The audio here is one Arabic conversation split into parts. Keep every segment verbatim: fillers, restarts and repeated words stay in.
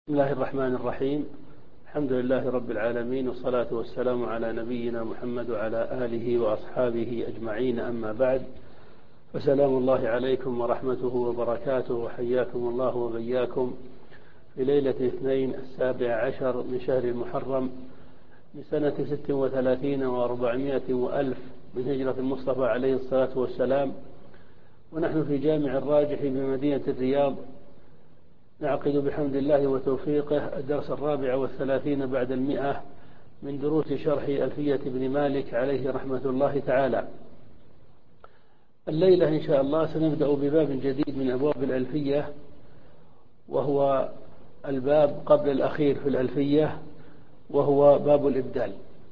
بسم الله الرحمن الرحيم. الحمد لله رب العالمين، والصلاة والسلام على نبينا محمد وعلى آله وأصحابه أجمعين، أما بعد، فسلام الله عليكم ورحمته وبركاته، وحياكم الله وبياكم في ليلة الاثنين السابع عشر من شهر المحرم من سنة ست وثلاثين وأربعمائة وألف من هجرة المصطفى عليه الصلاة والسلام، ونحن في جامع الراجح بمدينة الرياض نعقد بحمد الله وتوفيقه الدرس الرابع والثلاثين بعد المئة من دروس شرح ألفية ابن مالك عليه رحمة الله تعالى. الليلة إن شاء الله سنبدأ بباب جديد من أبواب الألفية، وهو الباب قبل الأخير في الألفية، وهو باب الإبدال.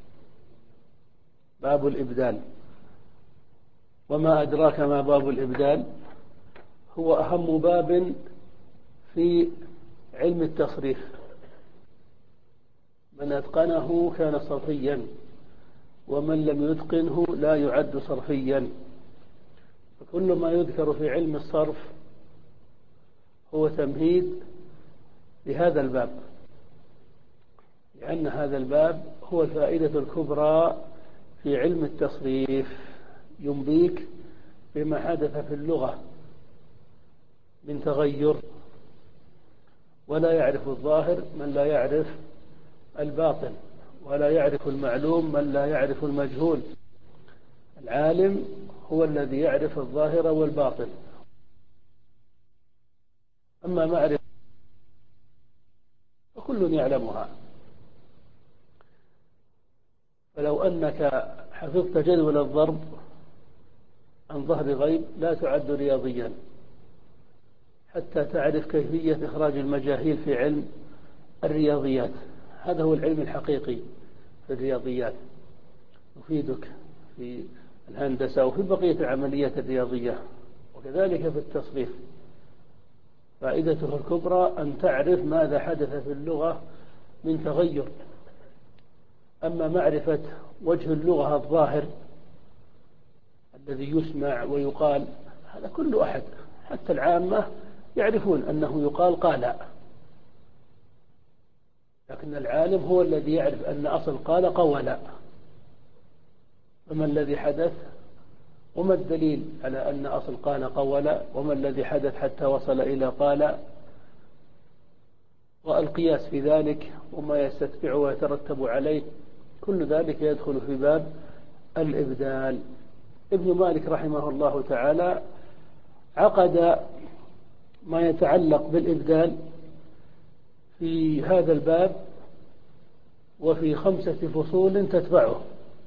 باب الإبدال، وما أدراك ما باب الإبدال؟ هو أهم باب في علم التصريف، من أتقنه كان صرفيا، ومن لم يتقنه لا يعد صرفيا. فكل ما يذكر في علم الصرف هو تمهيد لهذا الباب، لأن هذا الباب هو الفائدة الكبرى في علم التصريف، ينبيك بما حدث في اللغة من تغير، ولا يعرف الظاهر من لا يعرف الباطن، ولا يعرف المعلوم من لا يعرف المجهول. العالم هو الذي يعرف الظاهر والباطن، أما معرفة فكل يعلمها. فلو أنك حفظت جدول الضرب عن ظهر غيب لا تعد رياضيا حتى تعرف كيفية إخراج المجاهيل في علم الرياضيات. هذا هو العلم الحقيقي في الرياضيات، يفيدك في الهندسة وفي بقية العمليات الرياضية، وكذلك في التصريف. فائدته الكبرى أن تعرف ماذا حدث في اللغة من تغير. أما معرفة وجه اللغة الظاهر الذي يسمع ويقال، هذا كل أحد حتى العامة يعرفون أنه يقال قال، لكن العالم هو الذي يعرف أن أصل قال قول. فما الذي حدث، وما الدليل على أن أصل قال قول، وما الذي حدث حتى وصل إلى قال، والقياس في ذلك وما يستتبع ويترتب عليه، كل ذلك يدخل في باب الإبدال. ابن مالك رحمه الله تعالى عقد ما يتعلق بالإبدال في هذا الباب وفي خمسة فصول تتبعه،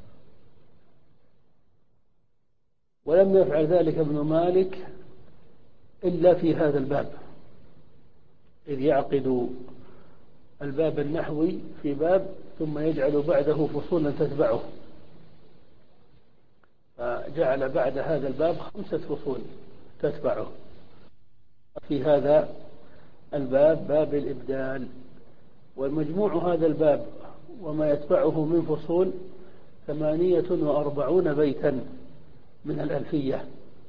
ولم يفعل ذلك ابن مالك إلا في هذا الباب، إذ يعقد الباب النحوي في باب ثم يجعل بعده فصولا تتبعه، فجعل بعد هذا الباب خمسة فصول تتبعه. في هذا الباب باب الإبدال، والمجموع هذا الباب وما يتبعه من فصول ثمانية وأربعون بيتا من الألفية.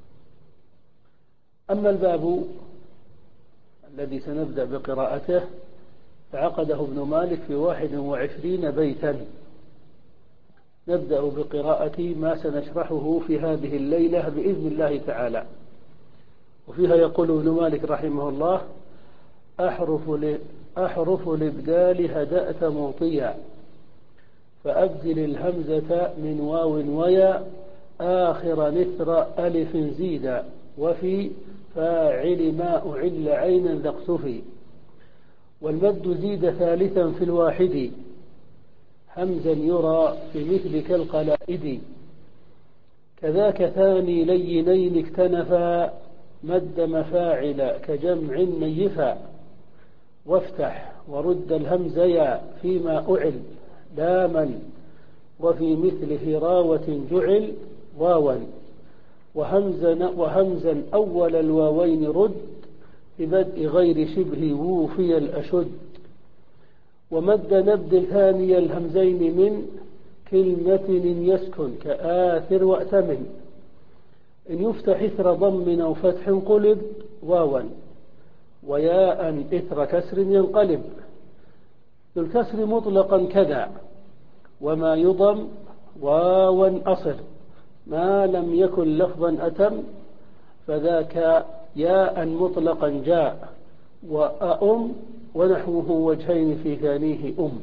أما الباب الذي سنبدأ بقراءته فعقده ابن مالك في واحد وعشرين بيتا. نبدأ بقراءة ما سنشرحه في هذه الليلة بإذن الله تعالى. وفيها يقول ابن مالك رحمه الله: أحرف أحرف الإبدال هدأت موطيا، فأبدل الهمزة من واو ويا، آخر نثر ألف زيدا، وفي فاعل ما أعل عينا ذا اقتفي، والمد زيد ثالثا في الواحد، همزا يرى في مثل كالقلائد، كذاك ثاني لينين اكتنفا، مد مفاعل كجمع نيفا، وافتح ورد الهمزيا فيما أعل لاما، وفي مثل هراوة جعل واوا، وهمزا, وهمزا أول الواوين رد، ببدء غير شبه ووفي الأشد، ومد نبد ثاني الهمزين من كلمة يسكن كآثر وأتمن، إن يفتح إثر ضم أو فتح قلب واوا، وياء إثر كسر ينقلب، ذو الكسر مطلقا كذا، وما يضم واوا أصل ما لم يكن لفظا أتم، فذاك ياء مطلقا جاء وأم ونحوه وجهين في ثانيه أم.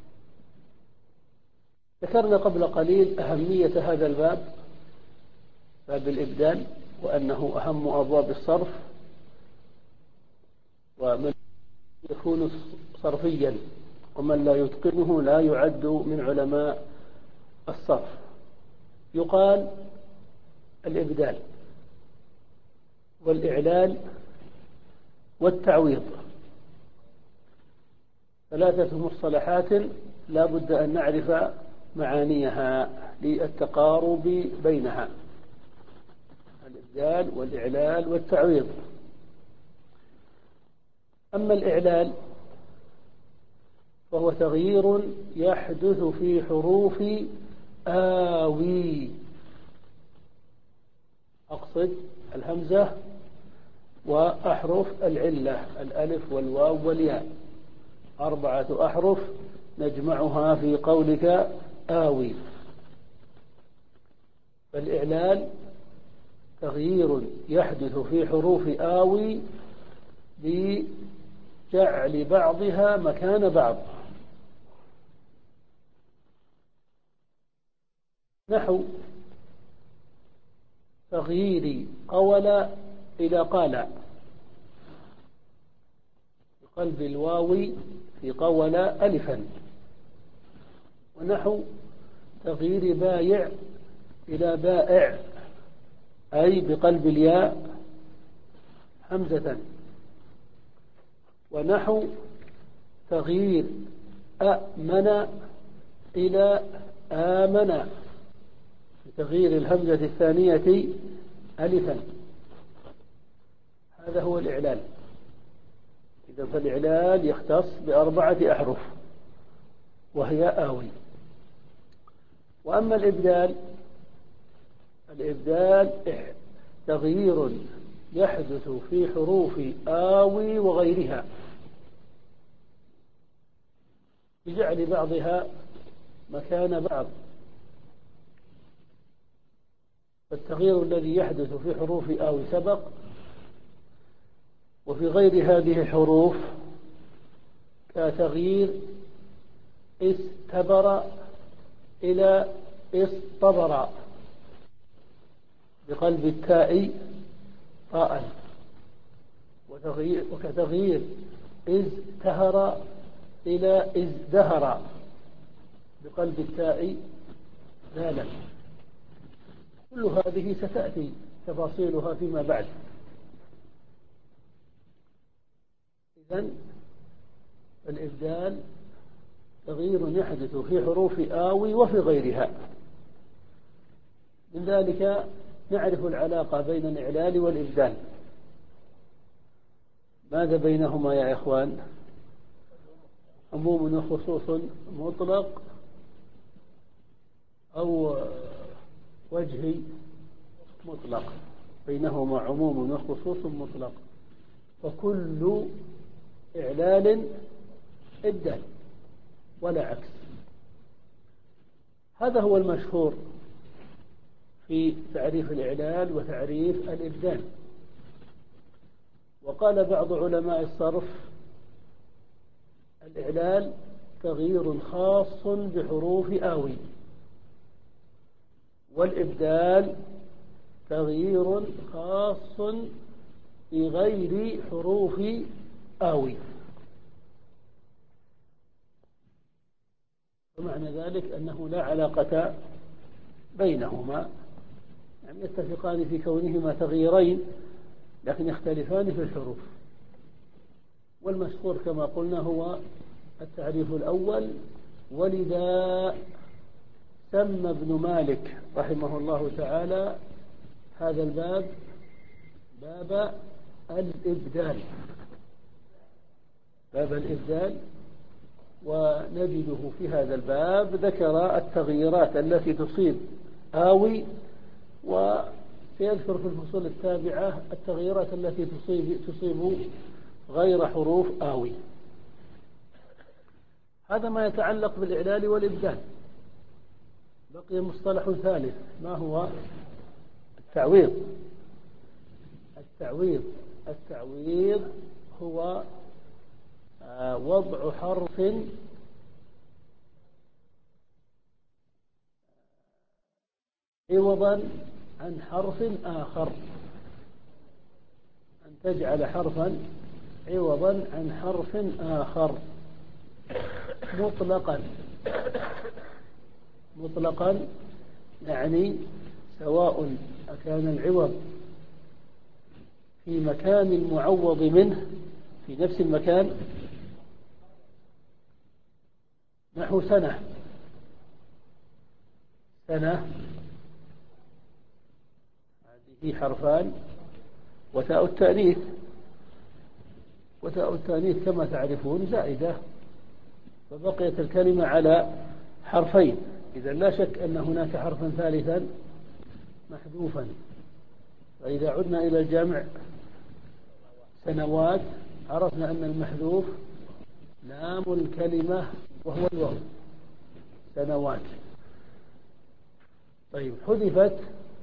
ذكرنا قبل قليل أهمية هذا الباب، باب الإبدال، وأنه أهم أبواب الصرف، ومن يكون صرفيا ومن لا يتقنه لا يعد من علماء الصرف. يقال الإبدال والإعلال والتعويض ثلاثة مصطلحات لا بد أن نعرف معانيها للتقارب بينها: الإبدال والإعلال والتعويض. أما الإعلال فهو تغيير يحدث في حروف آوي، أقصد الهمزة وأحرف العلة الألف والواو والياء، أربعة أحرف نجمعها في قولك آوي. فالإعلال تغيير يحدث في حروف آوي بجعل بعضها مكان بعض، نحو تغيير قول إلى قال بقلب الواو في قول ألفا، ونحو تغيير بايع إلى بائع أي بقلب الياء همزة، ونحو تغيير أأمن إلى آمن بتغيير الهمزة الثانية ألفا. هذا هو الإعلال. إذا فالإعلال يختص بأربعة أحرف وهي آوي. وأما الإبدال، الإبدال تغيير يحدث في حروف آوي وغيرها بجعل بعضها مكان بعض. فالتغيير الذي يحدث في حروف آوي سبق، وفي غير هذه الحروف كتغيير استبر إلى اصطبر بقلب التاء طاء، وتغيير وكتغيير ازدهر إلى ازدهر بقلب التاء ذالا. كل هذه ستأتي تفاصيلها فيما بعد. إذن الإبدال تغيير يحدث في حروف آوي وفي غيرها. من ذلك نعرف العلاقة بين الإعلال والإبدال. ماذا بينهما يا إخوان؟ عموم وخصوص مطلق أو وجهي مطلق؟ بينهما عموم وخصوص مطلق، فكل إعلال إبدال ولا عكس. هذا هو المشهور في تعريف الإعلال وتعريف الإبدال. وقال بعض علماء الصرف: الإعلال تغيير خاص بحروف آوي، والإبدال تغيير خاص بغير حروف آوي. ومعنى ذلك أنه لا علاقة بينهما، يعني يتفقان في كونهما تغييرين لكن يختلفان في الحروف. والمشهور كما قلنا هو التعريف الأول. ولذا سمى ابن مالك رحمه الله تعالى هذا الباب باب الإبدال، باب الإبدال. ونجده في هذا الباب ذكر التغييرات التي تصيب آوي، وسيذكر في الفصول التابعة التغييرات التي تصيب تصيب غير حروف آوي. هذا ما يتعلق بالإعلال والإبدال. بقي مصطلح ثالث، ما هو؟ التعويض. التعويض التعويض هو وضع حرف عوضا عن حرف آخر، أن تجعل حرفا عوضا عن حرف آخر مطلقا. مطلقا يعني سواء أكان العوض في مكان المعوض منه في نفس المكان، نحو سنة. سنة هذه حرفان وتاء التأنيث، وتاء التأنيث كما تعرفون زائدة، فبقيت الكلمة على حرفين. إذا لا شك أن هناك حرفا ثالثا محذوفا. فإذا عدنا إلى الجمع سنوات عرفنا أن المحذوف لام الكلمة وهو الواو، سنوات. طيب حذفت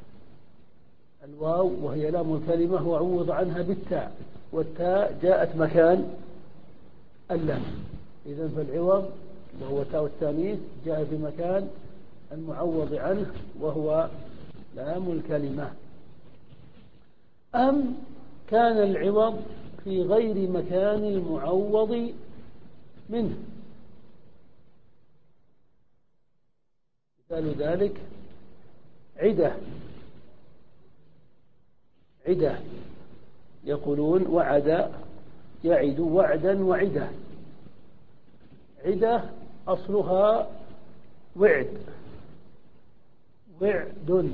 الواو وهي لام الكلمة وعوض عنها بالتاء، والتاء جاءت مكان اللام. إذن فالعوض وهو تاء التانيث جاء في مكان المعوض عنه وهو لام الكلمة. أم كان العوض في غير مكان المعوض منه. مثال ذلك عدة. عدة يقولون وعد يعد وعدا وعدة. عدة أصلها وعد، وعد،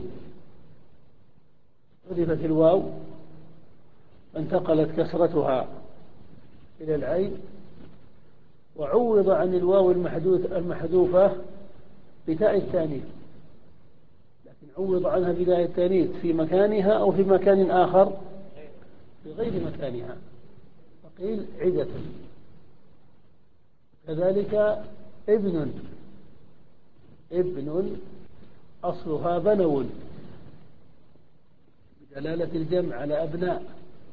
حذفت الواو انتقلت كسرتها إلى العين، وعوض عن الواو المحذوفة بتاء التانيث، لكن عوض عنها بتاء التانيث في مكانها أو في مكان آخر في غير مكانها، فقيل عدة. كذلك ابن. ابن أصلها بنو بدلالة الجمع على أبناء.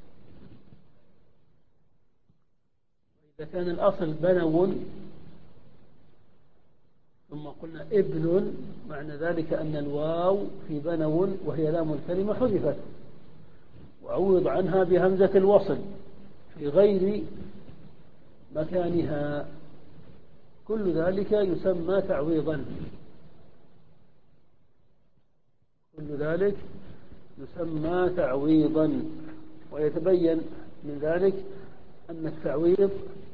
إذا كان الأصل بنو ثم قلنا ابن، معنى ذلك أن الواو في بنو وهي لام الكلمة حذفت وعوض عنها بهمزة الوصل في غير مكانها. كل ذلك يسمى تعويضا. كل ذلك يسمى تعويضا. ويتبين من ذلك أن التعويض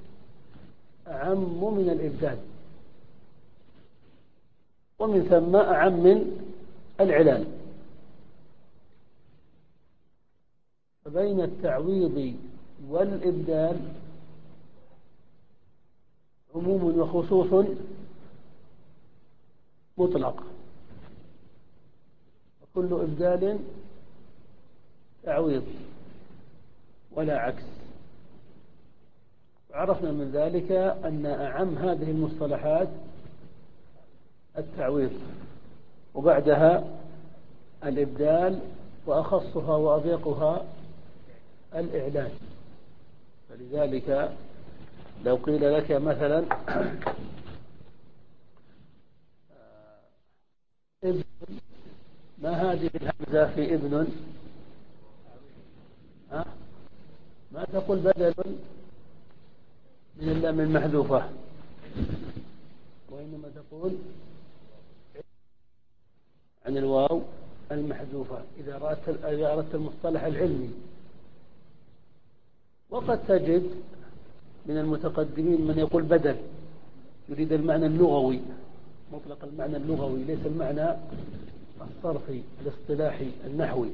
أعم من الإبدال، ومن ثم أعم من العلال. فبين التعويض والإبدال عموم وخصوص مطلق، وكل إبدال تعويض ولا عكس. عرفنا من ذلك أن أعم هذه المصطلحات التعويض، وبعدها الإبدال، وأخصها وأضيقها الإعلان. فلذلك لو قيل لك مثلا ابن، ما هذه الهمزة في ابن؟ ها؟ ما تقول بدل من اللام المحذوفة، وإنما تقول عن الواو المحذوفة إذا أردت إذا أردت المصطلح العلمي. وقد تجد من المتقدمين من يقول بدل، يريد المعنى اللغوي مطلق، المعنى اللغوي ليس المعنى الصرفي الاصطلاحي النحوي.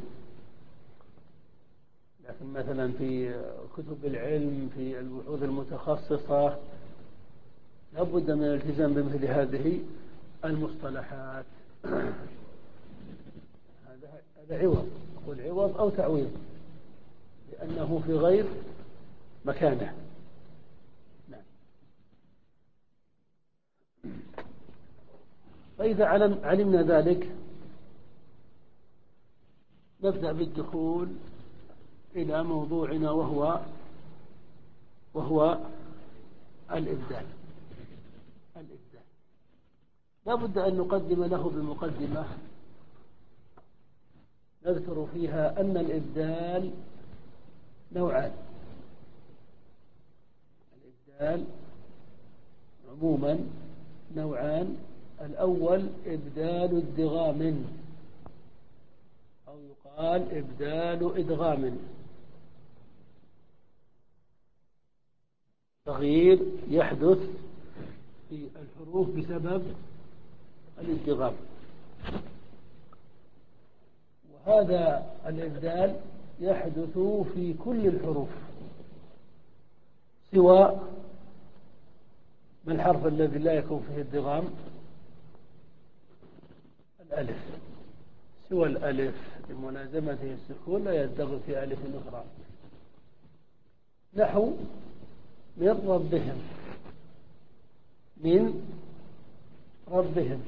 لكن مثلا في كتب العلم في البحوث المتخصصة لابد من الالتزام بمثل هذه المصطلحات. هذا هذا عوض، يقول عوض أو تعويض لأنه في غير مكانه. نعم. فإذا علم علمنا ذلك نبدأ بالدخول إلى موضوعنا وهو وهو الإبدال. الإبدال لا بد أن نقدم له بمقدمة نذكر فيها أن الإبدال نوعان. الإبدال عموما نوعان: الأول إبدال ادغام، أو يقال إبدال إدغام، تغيير يحدث في الحروف بسبب الادغام. وهذا الإبدال يحدث في كل الحروف سوى ما الحرف الذي لا يكون فيه ادغام؟ الألف. سوى الألف لملازمته السكون لا يدغم في ألف أخرى، نحو من ربهم. من ربهم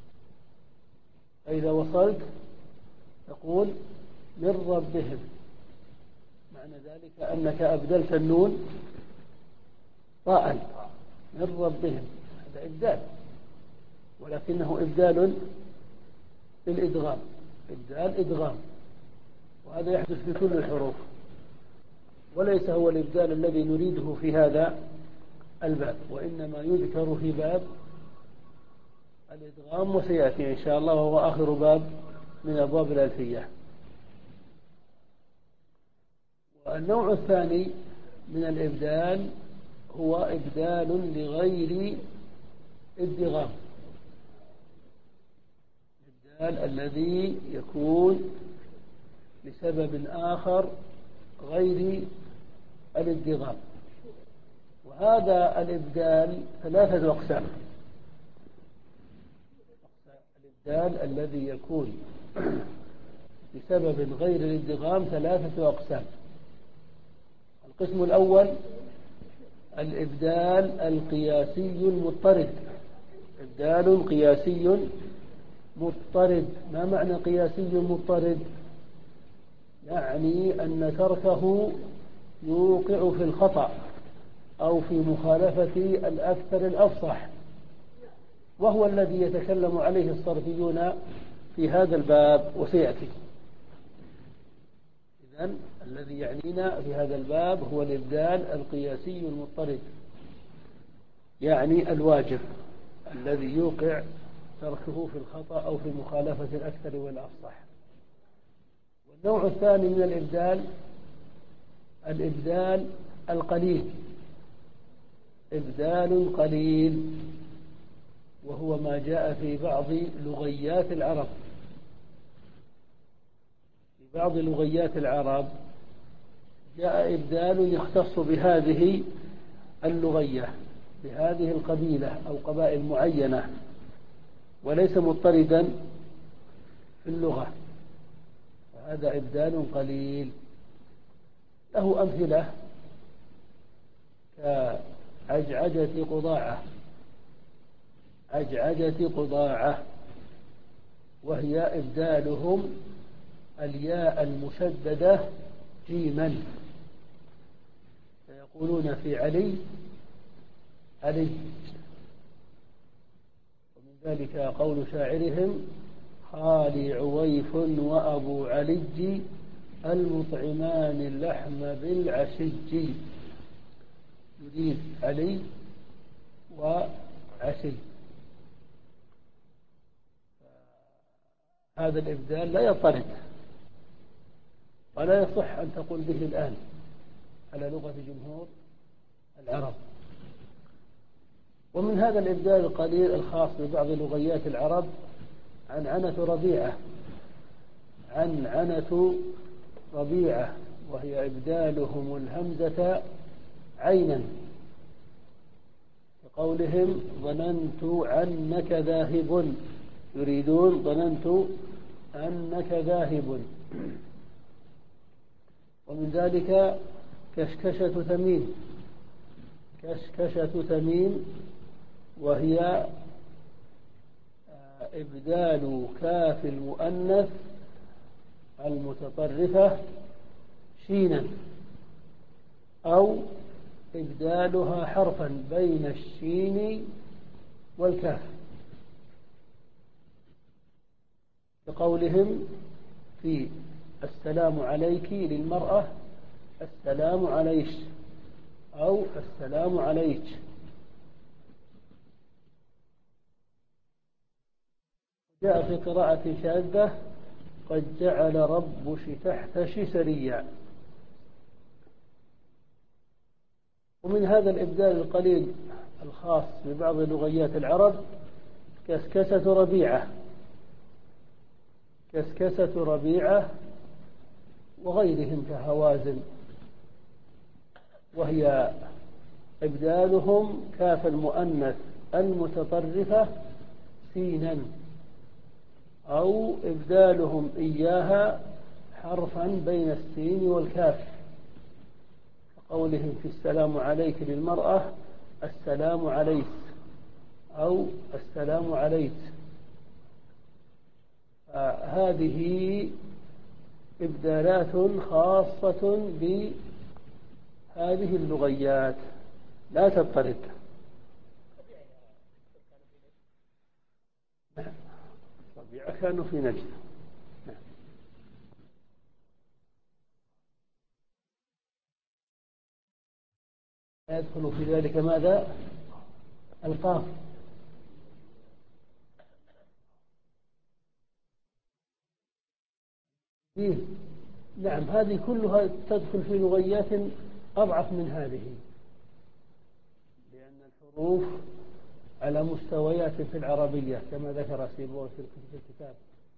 فإذا وصلت تقول من ربهم، معنى ذلك أنك أبدلت النون طاء. من ربهم هذا إبدال، ولكنه إبدال بالإدغام، إبدال إدغام، وهذا يحدث في كل الحروف، وليس هو الإبدال الذي نريده في هذا الباب، وإنما يذكر في باب الإدغام وسيأتي إن شاء الله، وهو آخر باب من أبواب الألفية. والنوع الثاني من الإبدال هو إبدال لغير ادغام، الإبدال الذي يكون لسبب آخر غير الادغام. وهذا الإبدال ثلاثة أقسام. الإبدال الذي يكون بسبب غير الادغام ثلاثة أقسام. القسم الأول الإبدال القياسي المضطرد. إبدال قياسي مضطرد. ما معنى قياسي مضطرد؟ يعني أن تركه يوقع في الخطأ أو في مخالفة الأكثر الأفصح، وهو الذي يتكلم عليه الصرفيون في هذا الباب وسيأتي. إذن الذي يعنينا في هذا الباب هو الإبدال القياسي المضطرد، يعني الواجب الذي يوقع تركه في الخطأ أو في مخالفة الأكثر والأفصح. والنوع الثاني من الإبدال الإبدال القليل. إبدال قليل وهو ما جاء في بعض لغيات العرب. في بعض لغيات العرب جاء إبدال يختص بهذه اللغية، بهذه القبيلة أو قبائل معينة، وليس مضطردا في اللغة، فهذا إبدال قليل. له أمثلة كعجعجة قضاعة. عجعجة قضاعة وهي إبدالهم الياء المشددة جيما، فيقولون في علي علي. ومن ذلك قول شاعرهم: خالي عويف وأبو علي المطعمان اللحم بالعشج. يريد علي وعشي. هذا الإبدال لا يضطرد ولا يصح أن تقول به الآن على لغة جمهور العرب. ومن هذا الإبدال القليل الخاص ببعض لغيات العرب عنعنة ربيعة. عنعنة ربيعة وهي إبدالهم الهمزة عينا، كقولهم: ظننت عنك ذاهب. يريدون ظننت أنك ذاهب. ومن ذلك كشكشة ثمين. كشكشة ثمين وهي إبدال كاف المؤنث المتطرفة شينا، أو إبدالها حرفا بين الشين والكاف، كقولهم في السلام عليك للمرأة السلام عليش أو السلام عليك. جاء في قراءة شاذة قد جعل ربش تحتش سريا. ومن هذا الإبدال القليل الخاص ببعض لغيات العرب كسكسة ربيعة، كسكسة ربيعة وغيرهم كهوازن، وهي إبدالهم كاف المؤنث المتطرفة سينا، أو إبدالهم إياها حرفا بين السين والكاف، كقولهم في السلام عليك للمرأة السلام عليك أو السلام عليك. هذه إبدالات خاصة بهذه اللغيات لا تضطرد. ربيعة كانوا في نجد. يدخل في ذلك ماذا؟ القاف. فيه نعم، هذه كلها تدخل في لغيات أضعف من هذه، لأن الحروف على مستويات في العربية كما ذكر سيبويه في الكتاب.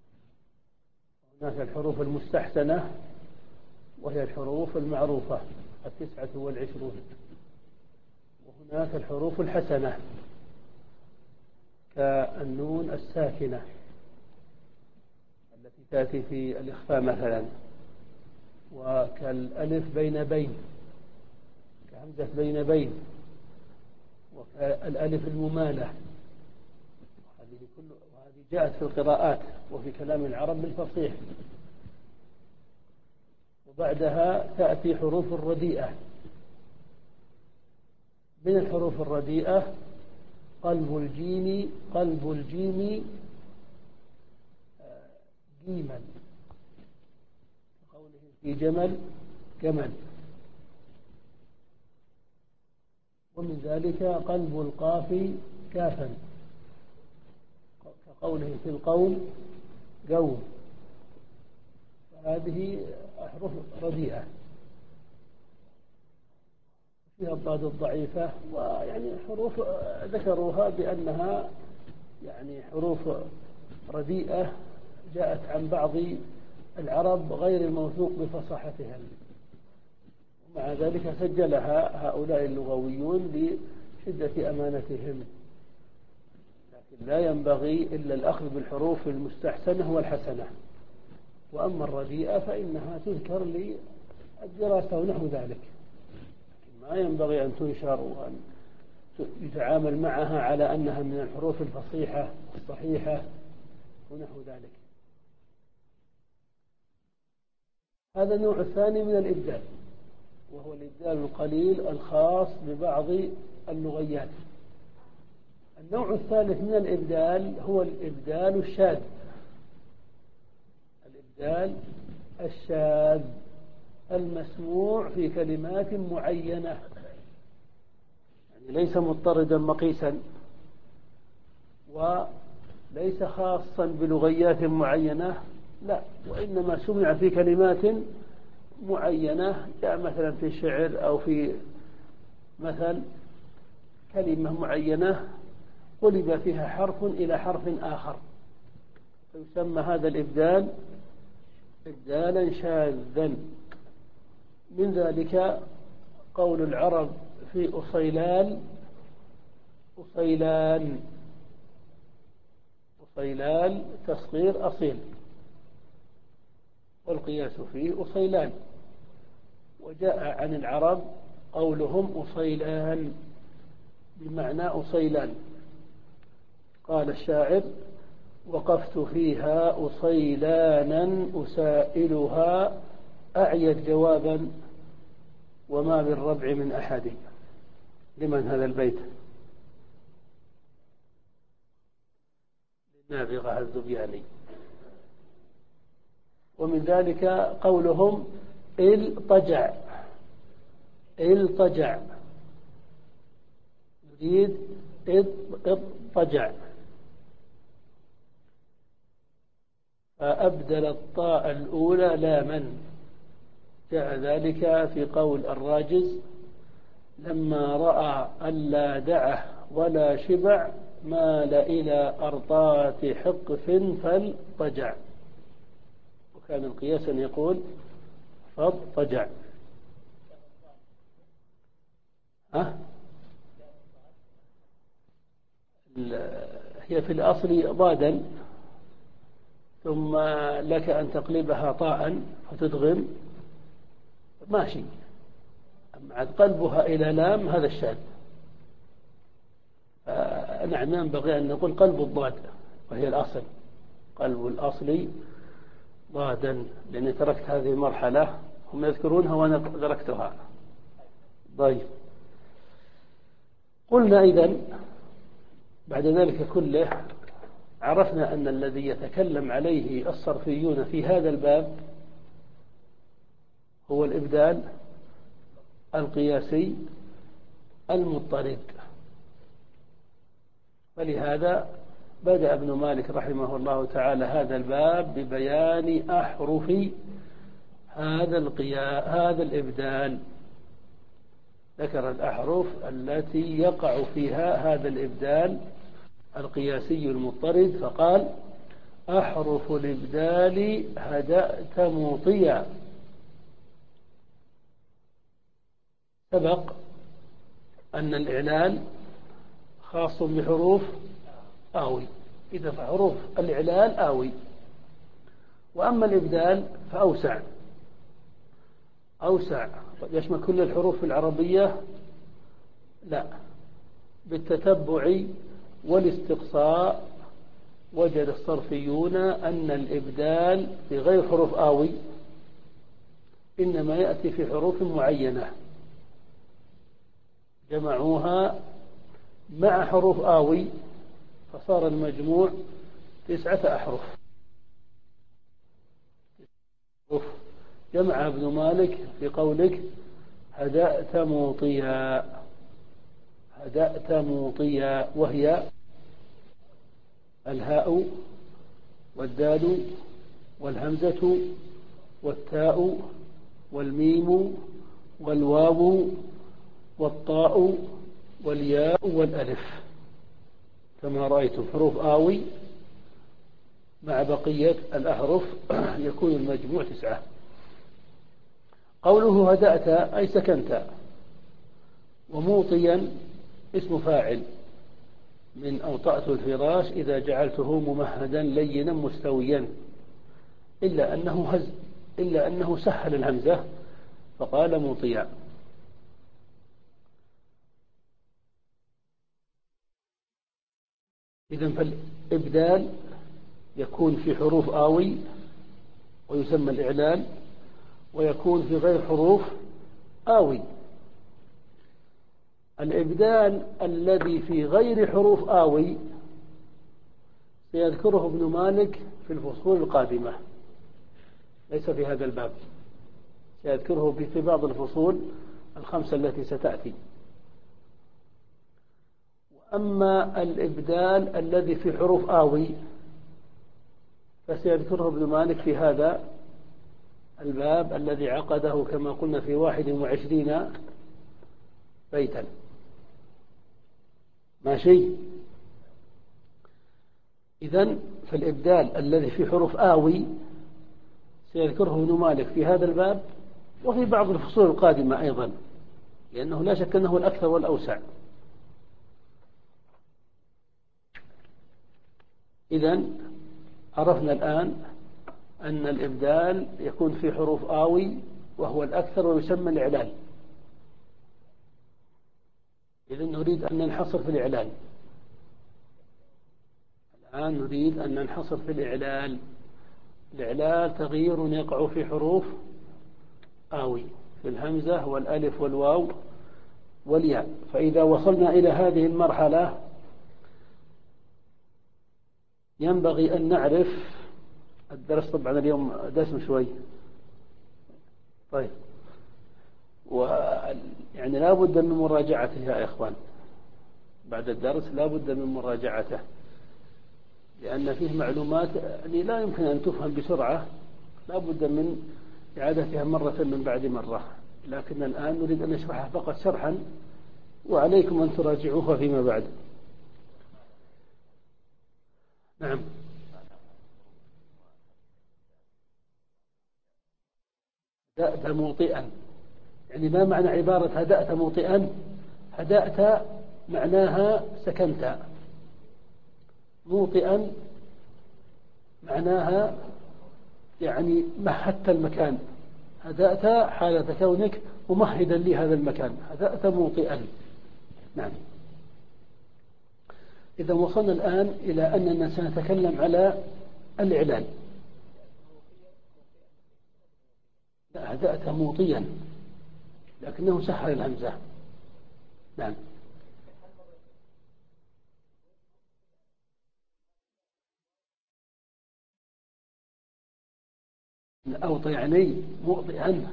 هناك الحروف المستحسنة وهي الحروف المعروفة التسعة والعشرون، وهناك الحروف الحسنة كالنون الساكنة التي تأتي في الإخفاء مثلا، وكالألف بين بين، كهمزة بين بين، وكالألف الممالة. هذه كل وهذه جاءت في القراءات وفي كلام العرب بالفصيح. وبعدها تأتي حروف الرديئة. من الحروف الرديئة قلب الجيم، قلب الجيم جيما، قوله في جمل جمل. ومن ذلك قلب القاف كافا، كقوله في القوم قوم. هذه أحرف رديئة فيها الضاد الضعيفة، ويعني حروف ذكروها بأنها يعني حروف رديئة جاءت عن بعض العرب غير الموثوق بفصاحتها، ومع ذلك سجلها هؤلاء اللغويون لشدة أمانتهم. لكن لا ينبغي إلا الأخذ بالحروف المستحسنة والحسنة، وأما الرديئة فإنها تذكر للدراسة ونحو ذلك، ما ينبغي أن تنشر وأن يتعامل معها على أنها من الحروف الفصيحة الصحيحة ونحو ذلك. هذا النوع الثاني من الإبدال، وهو الإبدال القليل الخاص ببعض اللغيات. النوع الثالث من الإبدال هو الإبدال الشاذ، الإبدال الشاذ المسموع في كلمات معينة، يعني ليس مضطردا مقيسا، وليس خاصا بلغيات معينة، لا، وإنما سمع في كلمات معينة، جاء مثلا في الشعر أو في مثل كلمة معينة قلب فيها حرف إلى حرف آخر، فيسمى هذا الإبدال إبدالا شاذا. من ذلك قول العرب في أصيلان أصيلان، أصيلان تصغير أصيل، والقياس فيه أصيلان. وجاء عن العرب قولهم أصيلان بمعنى أصيلان. قال الشاعر وقفت فيها أصيلانا أسائلها أعيت جوابا وما بالربع من أحد. لمن هذا البيت؟ للنابغة الذبياني. ومن ذلك قولهم الطجع، الطجع يريد اضطجع، فأبدل الطاء الأولى لاما. جاء ذلك في قول الراجز: لما رأى ألا دعه ولا شبع مال إلى أرطات حقف فالطجع. وكان القياسا يقول فاضطجع. أه؟ هي في الأصل ضادا، ثم لك أن تقلبها طاء فتدغم، ماشي. أما قلبها إلى لام هذا الشاذ. نعم، ينبغي أن نقول قلب الضاد، وهي الأصل، قلب الأصل ضادا، لأني تركت هذه المرحلة، هم يذكرونها وأنا تركتها. طيب، قلنا إذن بعد ذلك كله عرفنا أن الذي يتكلم عليه الصرفيون في هذا الباب هو الإبدال القياسي المضطرد. فلهذا بدأ ابن مالك رحمه الله تعالى هذا الباب ببيان أحرف هذا القيا هذا الإبدال. ذكر الأحرف التي يقع فيها هذا الإبدال القياسي المضطرد، فقال: أحرف الإبدال هدأت موطيا. سبق أن الإعلال خاص بحروف آوي، إذا فحروف الإعلال آوي. وأما الإبدال فأوسع، أوسع يشمل كل الحروف العربية؟ لا، بالتتبع والاستقصاء وجد الصرفيون أن الإبدال في غير حروف آوي إنما يأتي في حروف معينة، جمعوها مع حروف آوي فصار المجموع تسعة أحرف. جمع ابن مالك في قولك هدأت موطيا، هدأت موطيا، وهي الهاء والدال والهمزة والتاء والميم والواو والطاء والياء والألف، كما رأيتم حروف آوي مع بقية الأحرف يكون المجموع تسعة. قوله هدأت أي سكنت، وموطيا اسم فاعل من أوطأت الفراش إذا جعلته ممهدا لينا مستويا، إلا أنه هز إلا أنه سهل الهمزة فقال موطيا. إذن فالإبدال يكون في حروف آوي ويسمى الإعلال، ويكون في غير حروف آوي. الإبدال الذي في غير حروف آوي سيذكره ابن مالك في الفصول القادمة، ليس في هذا الباب، سيذكره في بعض الفصول الخمسة التي ستأتي. أما الإبدال الذي في حروف آوي فسيذكره ابن مالك في هذا الباب الذي عقده كما قلنا في واحد وعشرين بيتا. ماشي؟ إذن فالإبدال الذي في حروف آوي سيذكره ابن مالك في هذا الباب وفي بعض الفصول القادمة أيضا، لأنه لا شك أنه الأكثر والأوسع. إذن عرفنا الآن أن الإبدال يكون في حروف آوي وهو الأكثر ويسمى الإعلال. إذن نريد أن ننحصر في الإعلال. الآن الآن نريد أن ننحصر في الإعلال. الإعلال تغيير يقع في حروف آوي، في الهمزة والألف والواو والياء. فإذا وصلنا إلى هذه المرحلة ينبغي أن نعرف الدرس. طبعا اليوم دسم شوي، طيب، ويعني لا بد من مراجعته يا إخوان. بعد الدرس لا بد من مراجعته، لأن فيه معلومات يعني لا يمكن أن تفهم بسرعة، لا بد من إعادتها مرة من بعد مرة. لكن الآن نريد أن نشرحها فقط شرحا، وعليكم أن تراجعوها فيما بعد. نعم. هدأت موطئا، يعني ما معنى عبارة هدأت موطئا؟ هدأت معناها سكنت، موطئا معناها يعني مهدت المكان. هدأت حالة كونك ممهدا لهذا المكان، هدأت موطئا. نعم. إذا وصلنا الآن إلى أننا سنتكلم على الإعلان. لا، هدأت موطيا، لكنه سهل الهمزة. نعم. أوطي يعني موطئا.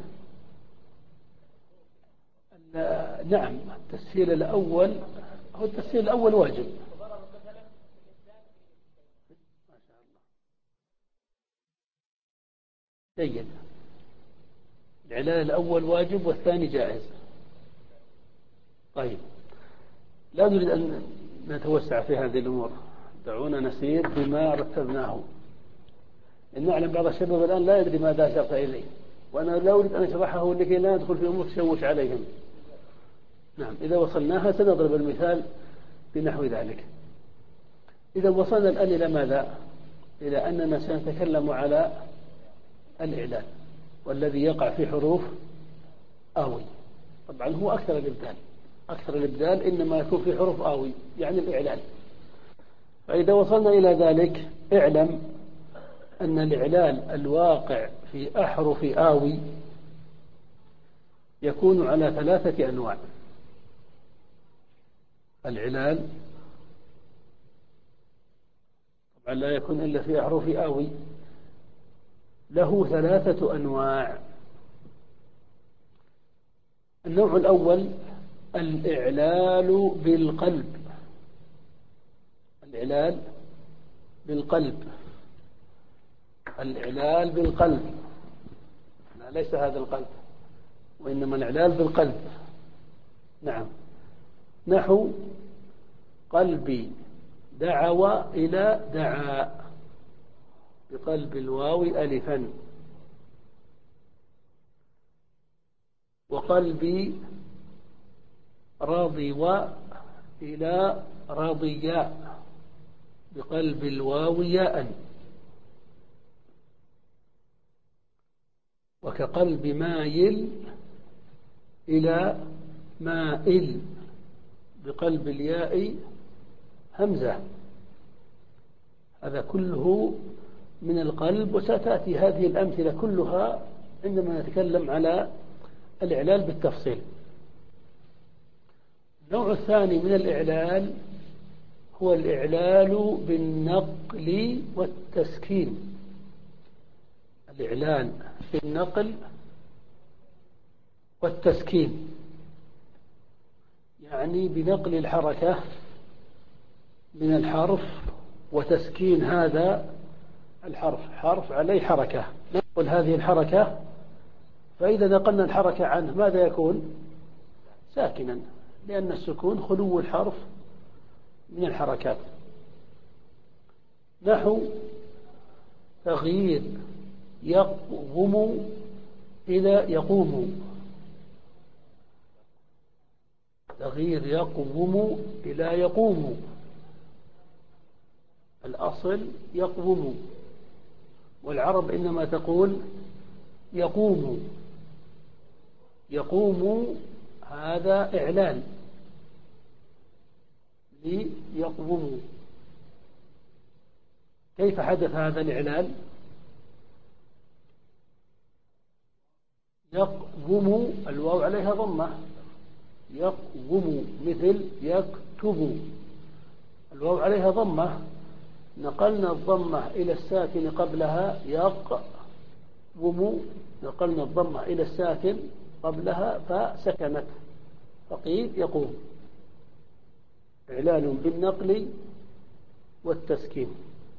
نعم، التسهيل الأول هو التسهيل الأول واجب. ما شاء الله، جيد. العلال الأول واجب والثاني جائز. طيب، لا نريد أن نتوسع في هذه الأمور، دعونا نسير بما رتبناه. إن نعلم بعض الشباب الآن لا يدري ماذا أشرت إليه، وأنا لا أريد أن أشرحه لكي لا ندخل في أمور تشوش عليهم. نعم، إذا وصلناها سنضرب المثال بنحو ذلك. إذا وصلنا الآن إلى ماذا؟ إلى أننا سنتكلم على الإعلان، والذي يقع في حروف آوي. طبعا هو أكثر الإبدال، أكثر الإبدال إنما يكون في حروف آوي، يعني الإعلان. فإذا وصلنا إلى ذلك اعلم أن الإعلان الواقع في أحرف آوي يكون على ثلاثة أنواع. الإعلان طبعا لا يكون إلا في أحرف آوي، له ثلاثة أنواع. النوع الأول الإعلال بالقلب. الإعلال بالقلب. الإعلال بالقلب، لا ليس هذا القلب، وإنما الإعلال بالقلب. نعم. نحو قلبي دعوى إلى دعاء، بقلب الواو ألفا. وقلبي رضي إلى رضياء، بقلب الواو ياء. وكقلب مايل إلى مائل، بقلب الياء همزة. هذا كله من القلب، وستأتي هذه الأمثلة كلها عندما نتكلم على الإعلال بالتفصيل. النوع الثاني من الإعلال هو الإعلال بالنقل والتسكين. الإعلان بالنقل والتسكين، يعني بنقل الحركة من الحرف وتسكين هذا الحرف. حرف عليه حركة، نقل هذه الحركة، فإذا نقلنا الحركة عنه ماذا يكون؟ ساكنا، لأن السكون خلو الحرف من الحركات. نحو تغيير يقوم إلى يقوم. تغيير يقوم إلى يقوم، الأصل يقوم، والعرب إنما تقول يقوم. يقوم هذا إعلان ليقوم. كيف حدث هذا الإعلال؟ يقوم، الواو عليها ضمة، يقوم، مثل يكتب، الواو عليها ضمة، نقلنا الضمة إلى الساكن قبلها يقوم، نقلنا الضمة إلى الساكن قبلها فسكنت، فقيل يقوم. إعلال بالنقل والتسكين.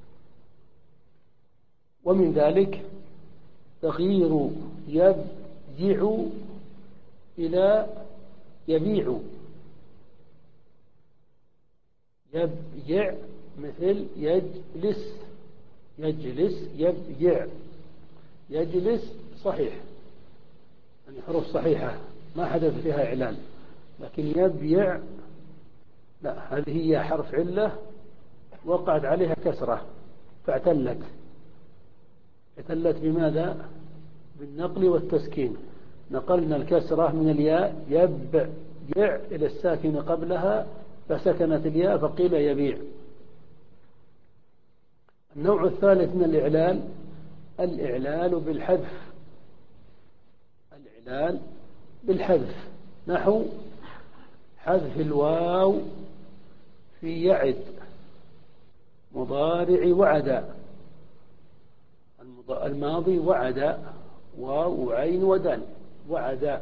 ومن ذلك تغيير يبيع إلى يبيع، يبيع مثل يجلس، يجلس يبيع، يجلس صحيح، يعني حروف صحيحة ما حدث فيها إعلان، لكن يبيع لا، هذه هي حرف علة وقعت عليها كسرة فاعتلت. اعتلت بماذا؟ بالنقل والتسكين. نقلنا الكسرة من الياء يبيع إلى الساكن قبلها فسكنت الياء فقيل يبيع. النوع الثالث من الإعلال الإعلال بالحذف، الإعلال بالحذف، نحو حذف الواو في يعد مضارع وعد، الماضي وعد، واو وعين ودال، وعد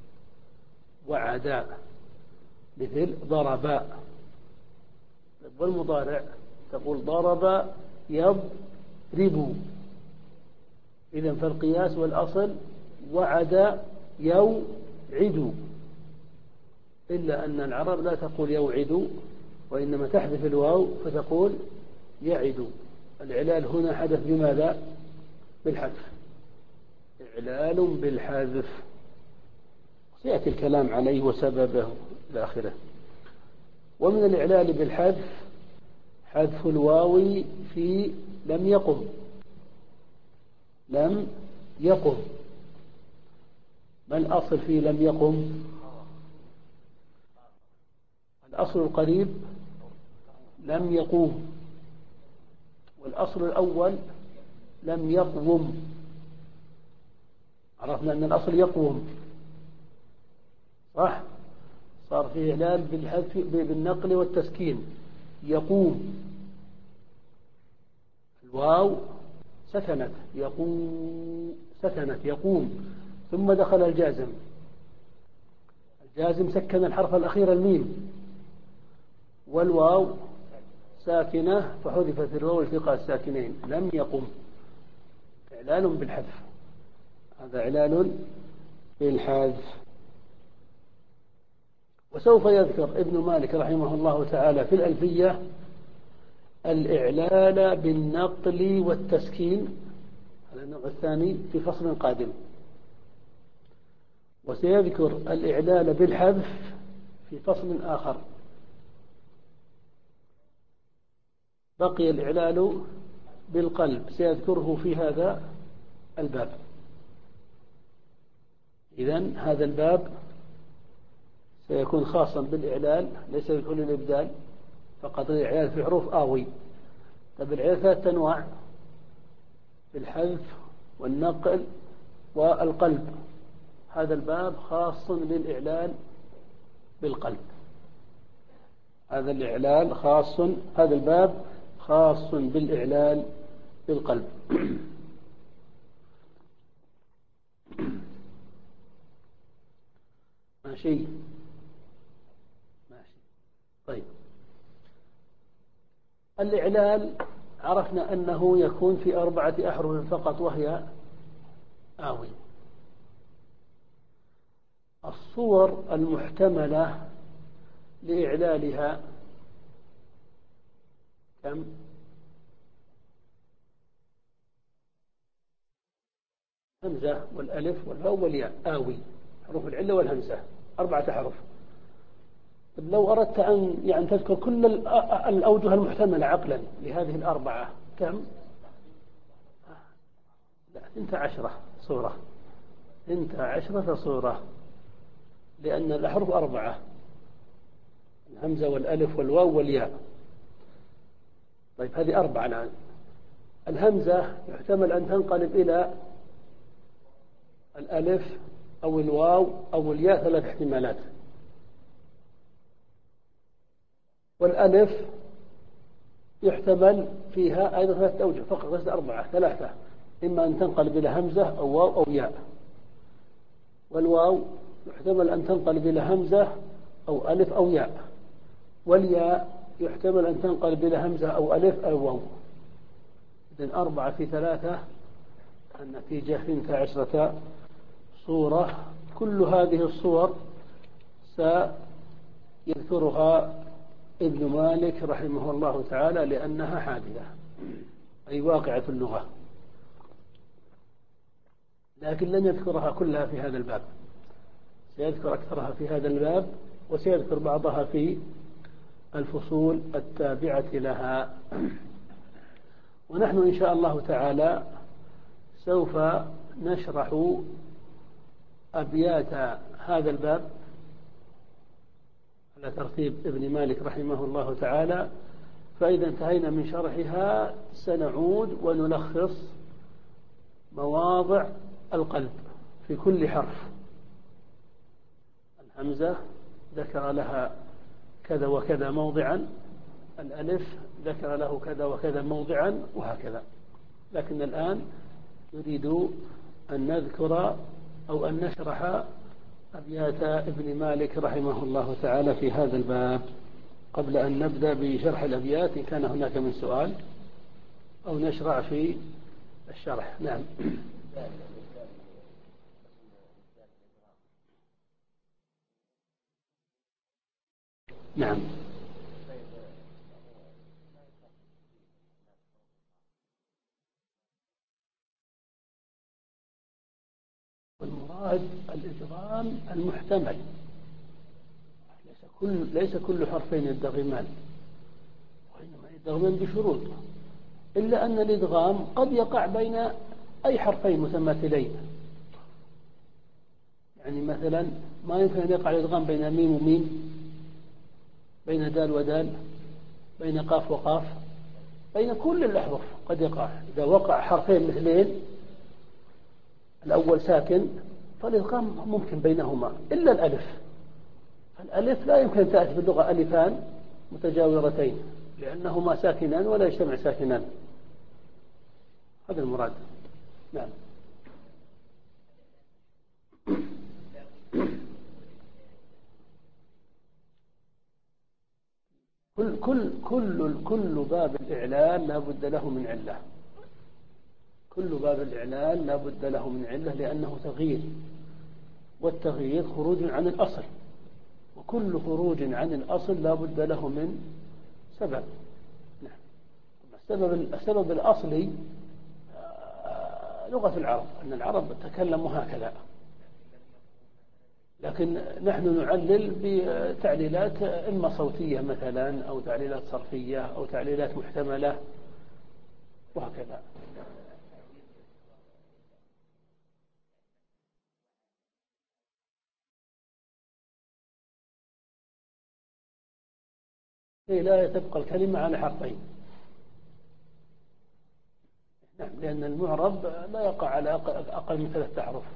وعد، مثل ضرب. والمضارع تقول ضرب يضرب. إذن فالقياس والأصل وعد يوعد، إلا أن العرب لا تقول يوعد وإنما تحذف الواو فتقول يعد. الإعلال هنا حدث بماذا؟ بالحذف، إعلال بالحذف، سيأتي الكلام عليه وسببه إلى آخره. ومن الإعلال بالحذف حذف الواو في لم يقم، لم يقم. ما الأصل في لم يقم؟ الأصل القريب لم يقوم، والأصل الأول لم يقوم. عرفنا أن الأصل يقوم، صح؟ صار فيه إعلال بالحذف بالنقل والتسكين. يقوم، الواو سكنت، يقوم سكنت يقوم، ثم دخل الجازم، الجازم سكن الحرف الأخير الميم، والواو ساكنة فحذفت الواو التقاء الساكنين، لم يقم. إعلال بالحذف، هذا إعلال بالحذف. وسوف يذكر ابن مالك رحمه الله تعالى في الألفية الإعلال بالنقل والتسكين، هذا النوع الثاني في فصل قادم. وسيذكر الإعلال بالحذف في فصل آخر. بقي الإعلال بالقلب سيذكره في هذا الباب. إذن هذا الباب سيكون خاصا بالإعلال ليس بكل الإبدال، فقط الإعلال في حروف آوي. طيب الإعلال ثلاثة أنواع، الحذف والنقل والقلب. هذا الباب خاص بالإعلال بالقلب، هذا الإعلال خاص، هذا الباب خاص بالإعلال بالقلب. ماشي ماشي. طيب الإعلال عرفنا أنه يكون في أربعة أحرف فقط وهي آوي. الصور المحتملة لإعلالها كم؟ همزة والألف والواو والياء، آوي، حروف العلة والهمزة، أربعة أحرف. لو أردت أن يعني تذكر كل الأوجه المحتملة عقلا لهذه الأربعة كم؟ لا، انت عشرة صورة، انت عشرة صورة، لأن الأحرف أربعة، الهمزة والألف والواو والياء. طيب هذه أربعة الآن. الهمزة يحتمل أن تنقلب إلى الألف أو الواو أو الياء، ثلاث احتمالات. والألف يحتمل فيها أيضا ثلاثة أوجه فقط، ليس أربعة، ثلاثة، إما أن تنقلب إلى همزة أو واو أو ياء. والواو يحتمل أن تنقلب إلى همزة أو ألف أو ياء. والياء يحتمل أن تنقلب إلى همزة أو ألف أو واو. إذن أربعة في ثلاثة، النتيجة اثنتا عشرة صورة. كل هذه الصور سيذكرها ابن مالك رحمه الله تعالى لأنها حادثة، أي واقعة في اللغة، لكن لن يذكرها كلها في هذا الباب، سيذكر أكثرها في هذا الباب، وسيذكر بعضها في الفصول التابعة لها. ونحن إن شاء الله تعالى سوف نشرح أبيات هذا الباب على ترتيب ابن مالك رحمه الله تعالى، فإذا انتهينا من شرحها سنعود ونلخص مواضع القلب في كل حرف. الهمزة ذكر لها كذا وكذا موضعا، الألف ذكر له كذا وكذا موضعا، وهكذا. لكن الآن نريد أن نذكر أو أن نشرح أبيات ابن مالك رحمه الله تعالى في هذا الباب قبل أن نبدأ بشرح الأبيات، إن كان هناك من سؤال، أو نشرع في الشرح. نعم. نعم. والمراد الإدغام المحتمل، ليس كل ليس كل حرفين يدغمان، وإنما يدغمان بشروط، إلا أن الإدغام قد يقع بين أي حرفين متماثلين. يعني مثلا ما يمكن أن يقع الإدغام بين ميم وميم، بين دال ودال، بين قاف وقاف، بين كل الأحرف قد يقع. إذا وقع حرفين مثلين الأول ساكن فالإدغام ممكن بينهما، إلا الألف. الألف لا يمكن أن تأتي في اللغة ألفان متجاورتين، لأنهما ساكنان ولا يجتمع ساكنان. هذا المراد. نعم. كل كل كل كل باب الإعلان لا بد له من علة. كل باب الإعلان لا بد له من علة، لأنه تغيير، والتغيير خروج عن الأصل، وكل خروج عن الأصل لا بد له من سبب. نعم. السبب السبب الأصلي لغة العرب، أن العرب تكلموا هكذا، لكن نحن نعلل بتعليلات إما صوتية مثلا، أو تعليلات صرفية، أو تعليلات محتملة، وهكذا. لا تبقى الكلمة على حرفين. نعم، لأن المعرب لا يقع على أقل من ثلاثة أحرف.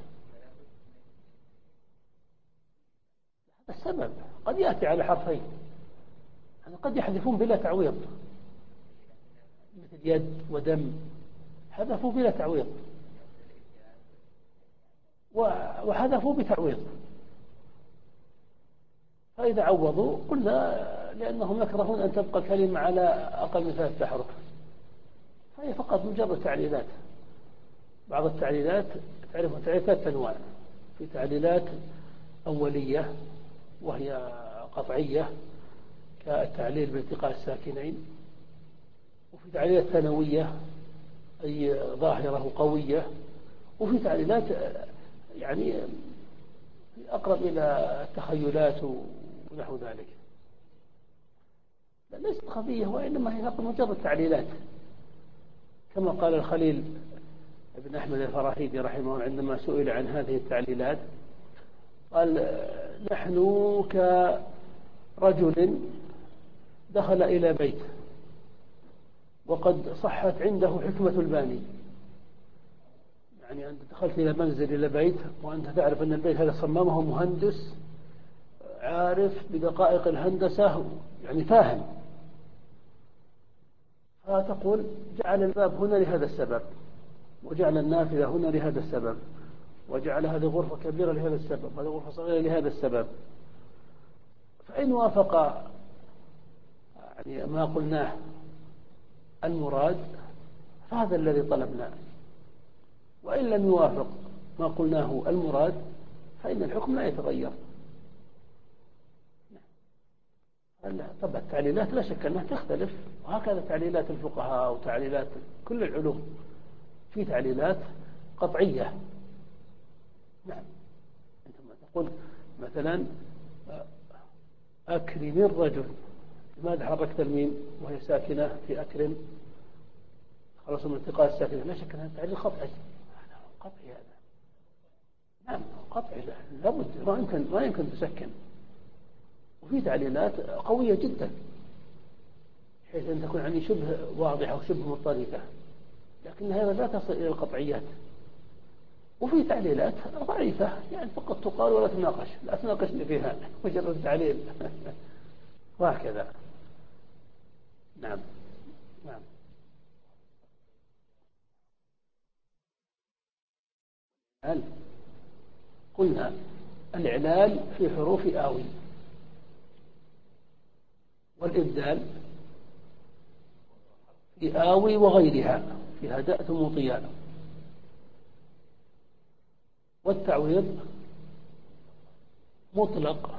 السبب قد يأتي على حرفين، يعني قد يحذفون بلا تعويض، مثل يد ودم، حذفوا بلا تعويض، وحذفوا بتعويض. فإذا عوضوا قلنا لأنهم يكرهون أن تبقى الكلمة على أقل من ثلاثة أحرف، فهي فقط مجرد تعليلات. بعض التعليلات تعرف تعريفات أنواع، في تعليلات أولية وهي قطعية كالتعليل بالتقاء الساكنين، وفي تعليلات ثانوية أي ظاهرة وقوية، وفي تعليلات يعني أقرب إلى التخيلات ونحو ذلك. ليست خفية، وإنما هي فقط مجرد تعليلات، كما قال الخليل ابن أحمد الفراهيدي رحمه الله عندما سئل عن هذه التعليلات، قال: نحن كرجل دخل إلى بيت وقد صحت عنده حكمة الباني. يعني أنت دخلت إلى منزل إلى بيت وأنت تعرف أن البيت هذا صممه مهندس عارف بدقائق الهندسة، يعني فاهم، فتقول جعل الباب هنا لهذا السبب، وجعل النافذة هنا لهذا السبب، وجعل هذه غرفة كبيرة لهذا السبب، هذه غرفة صغيرة لهذا السبب. فإن وافق يعني ما قلناه المراد فهذا الذي طلبناه، وإن لم يوافق ما قلناه المراد فإن الحكم لا يتغير. طبعا التعليلات لا شك أنها تختلف، وهكذا تعليلات الفقهاء وتعليلات كل العلوم، في تعليلات قطعية. نعم، أنت ما تقول مثلا أكرم الرجل، لماذا حركت الميم وهي ساكنة في أكرم؟ خلص من التقاء الساكنة، لا شك أنها تعليل قطعي. قطعي هذا، نعم قطعي، لابد، ما يمكن ما يمكن تسكن. وفي تعليلات قوية جدا بحيث أن تكون يعني شبه واضحة وشبه مضطردة، لكنها لا تصل إلى القطعيات. وفي تعليلات ضعيفة، يعني فقط تقال ولا تناقش، لا تناقشني فيها، مجرد تعليل وهكذا. نعم نعم. هل قلنا الإعلال في حروف آوي، والإبدال في آوي وغيرها، في هدأت مطيع، والتعويض مطلق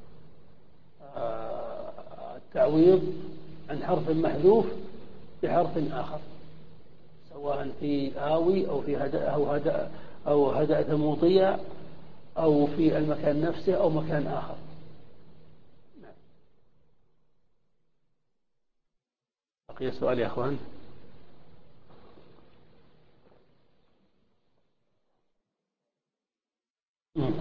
التعويض عن حرف محذوف بحرف آخر، سواء في آوي أو في هدأ أو هدأ أو هدأت مطيع أو في المكان نفسه أو مكان آخر. بقي سؤال يا أخوان؟ مم.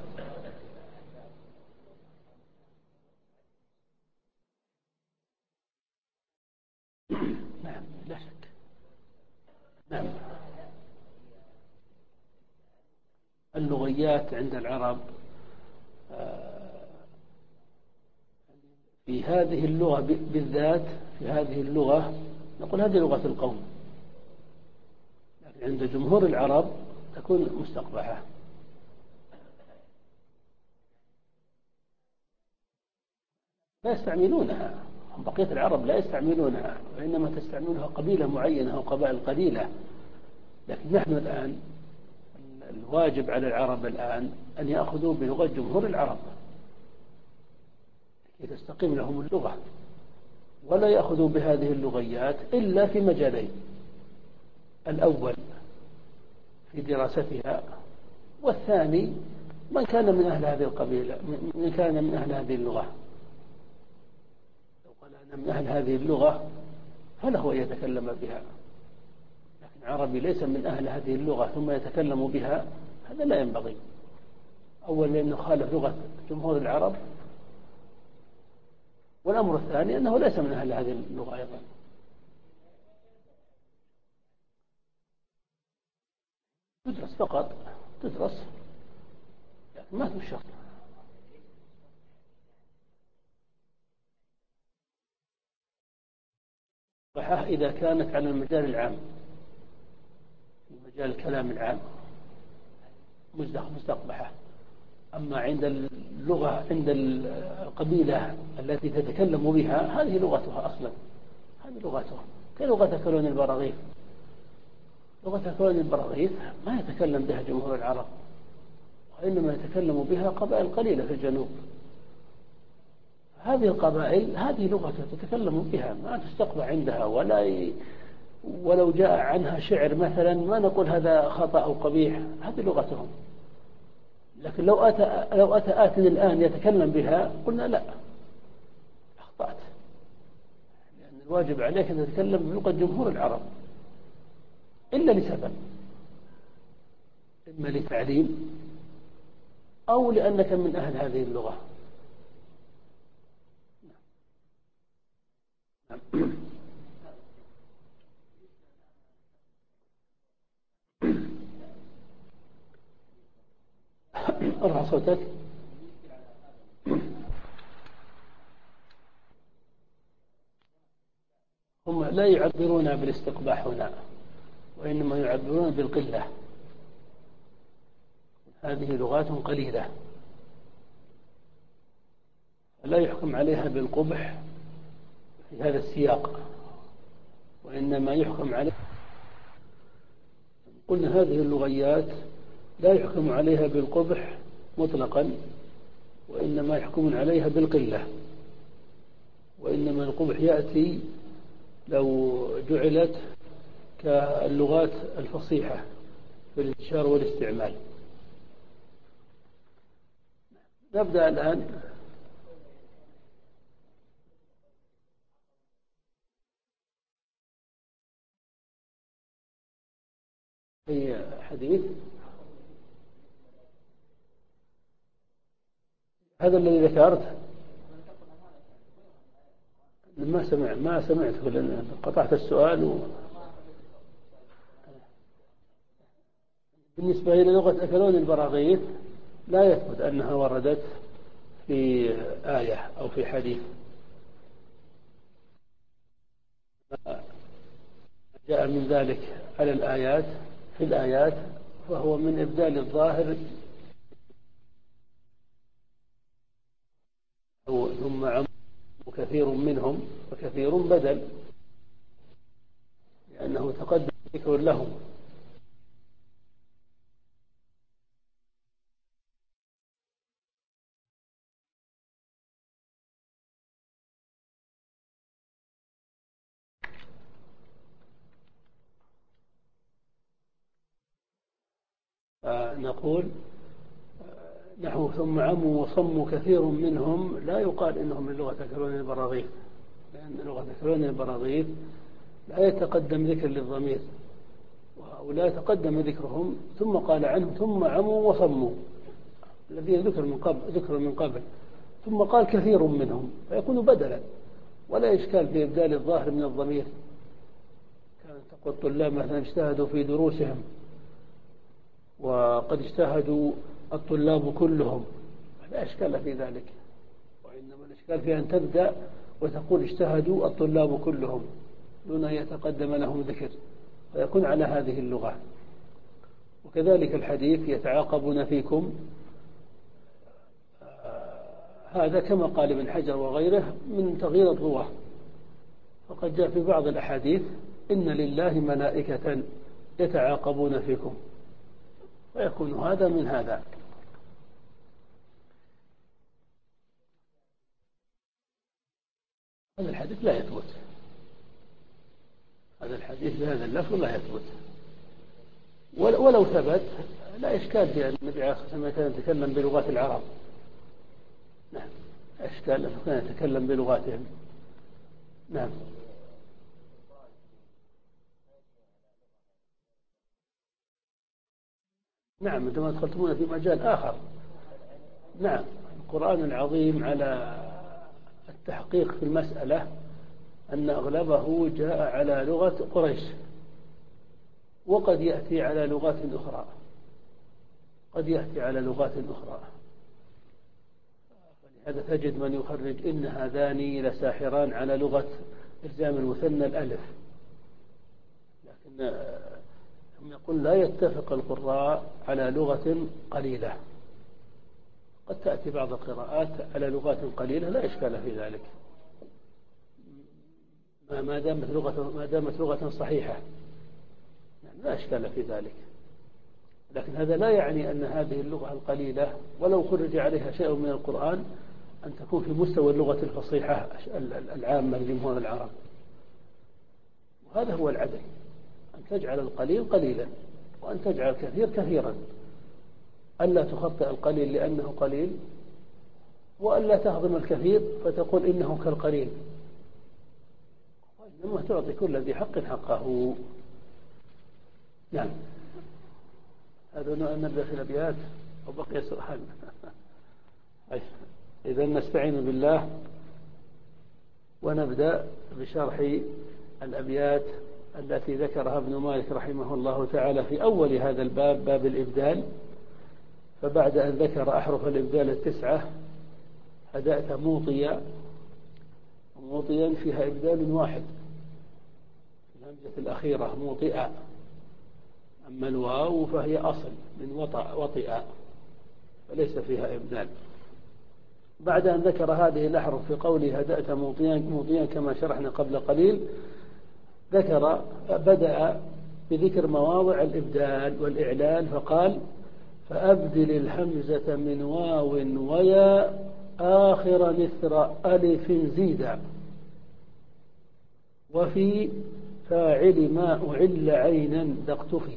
نعم لا شك. نعم، اللغيات عند العرب في هذه اللغة بالذات، في هذه اللغة نقول هذه لغة القوم، لكن عند جمهور العرب تكون مستقبحة. لا يستعملونها، بقية العرب لا يستعملونها، وإنما تستعملها قبيلة معينة أو قبائل قليلة. لكن نحن الآن الواجب على العرب الآن أن يأخذوا بلغة جمهور العرب لكي تستقيم لهم اللغة، ولا يأخذوا بهذه اللغيات إلا في مجالين: الأول في دراستها، والثاني من كان من أهل هذه القبيلة، من كان من أهل هذه اللغة. لو قال أنا من أهل هذه اللغة فله أن يتكلم بها، لكن عربي ليس من أهل هذه اللغة ثم يتكلم بها، هذا لا ينبغي. أولا لأنه خالف لغة جمهور العرب، والأمر الثاني أنه ليس من أهل هذه اللغة أيضا. تدرس فقط، تدرس لكن ما تنشر. إذا كانت على المجال العام، مجال الكلام العام، مستقبحة. أما عند اللغة، عند القبيلة التي تتكلم بها، هذه لغتها أصلا، هذه لغتها كلغة كلون البراغيث. لغة كلون البراغيث ما يتكلم بها جمهور العرب، وإنما يتكلم بها قبائل قليلة في الجنوب. هذه القبائل هذه لغتها تتكلم بها، ما تستقبح عندها، ولا ي... ولو جاء عنها شعر مثلا ما نقول هذا خطأ أو قبيح، هذه لغتهم. لكن لو أتى لو أتى آت الآن يتكلم بها قلنا لا، أخطأت، لأن الواجب عليك أن تتكلم بلغة جمهور العرب، إلا لسبب: إما لتعليم أو لأنك من أهل هذه اللغة. ارفع صوتك. هم لا يعبرون بالاستقباح هنا، وإنما يعبرون بالقلة. هذه لغات قليلة لا يحكم عليها بالقبح في هذا السياق، وإنما يحكم عليها. قلنا هذه اللغيات لا يحكم عليها بالقبح مطلقا، وإنما يحكمون عليها بالقلة، وإنما القبح يأتي لو جعلت كاللغات الفصيحة في الانتشار والاستعمال. نبدأ الآن. في حديث هذا الذي ذكرت ما سمع ما سمعت لأن قطعت السؤال و... بالنسبة إلى لغة أكلون البراغيث لا يثبت أنها وردت في آية أو في حديث. جاء من ذلك على الآيات في الآيات فهو من إبدال الظاهر ثم عم كثير منهم وكثير بدل، لأنه تقدم ذكر لهم. نقول نحو ثم عموا وصموا كثير منهم لا يقال إنهم من لغة أكلون البراغيث، لأن لغة أكلون البراغيث لا يتقدم ذكر للضمير، وهؤلاء يتقدم ذكرهم ثم قال عنهم ثم عموا وصموا الذي ذكر من قبل ذكر من قبل ثم قال كثير منهم فيكون بدلا، ولا إشكال في إبدال الظاهر من الضمير. كانت تقول الطلاب مثلا اجتهدوا في دروسهم وقد اجتهدوا الطلاب كلهم، لا إشكال في ذلك، وإنما الإشكال في أن تبدأ وتقول اجتهدوا الطلاب كلهم دون أن يتقدم لهم ذكر، فيكون على هذه اللغة. وكذلك الحديث يتعاقبون فيكم، هذا كما قال ابن حجر وغيره من تغيير الرواه، فقد جاء في بعض الأحاديث إن لله ملائكة يتعاقبون فيكم، ويكون هذا من هذا. هذا الحديث لا يثبت، هذا الحديث بهذا اللفظ لا يثبت، ولو ثبت لا إشكال في أن النبي عليه الصلاة والسلام كان يتكلم بلغات العرب. نعم، إشكال أنه كان يتكلم بلغاتهم. نعم. نعم، عندما دخلتمونا في مجال آخر. نعم، القرآن العظيم على التحقيق في المسألة أن أغلبه جاء على لغة قريش، وقد يأتي على لغات أخرى، قد يأتي على لغات أخرى. فلهذا تجد من يخرج إن هذان لساحران على لغة إلزام المثنى الألف، لكن هم يقول لا يتفق القراء على لغة قليلة. قد تأتي بعض القراءات على لغات قليلة لا إشكال في ذلك ما دامت لغة ما دامت لغة صحيحة، لا إشكال في ذلك. لكن هذا لا يعني أن هذه اللغة القليلة ولو خرج عليها شيء من القرآن أن تكون في مستوى اللغة الفصيحة العامة لجمهور العرب. وهذا هو العدل، أن تجعل القليل قليلا وأن تجعل الكثير كثيرا، ألا تخطئ القليل لأنه قليل، وألا تهضم الكثير فتقول إنه كالقليل، وإنما تعطي كل ذي حق حقه. نعم. هذا نبدأ في الأبيات أو بقي سؤال؟ إذا نستعين بالله ونبدأ بشرح الأبيات التي ذكرها ابن مالك رحمه الله تعالى في أول هذا الباب، باب الإبدال، فبعد أن ذكر أحرف الإبدال التسعة هدأت موطيا، موطيا فيها إبدال واحد، الهمزة الأخيرة موطئة. أما الواو فهي أصل من وطأ وطئ، فليس فيها إبدال. بعد أن ذكر هذه الأحرف في قوله هدأت موطيا موطيا كما شرحنا قبل قليل، ذكر بدأ بذكر مواضع الإبدال والإعلال، فقال فأبدل الهمزة من واو ويا آخر مثل ألف زيدا، وفي فاعل ما أعل عينا دقتفي.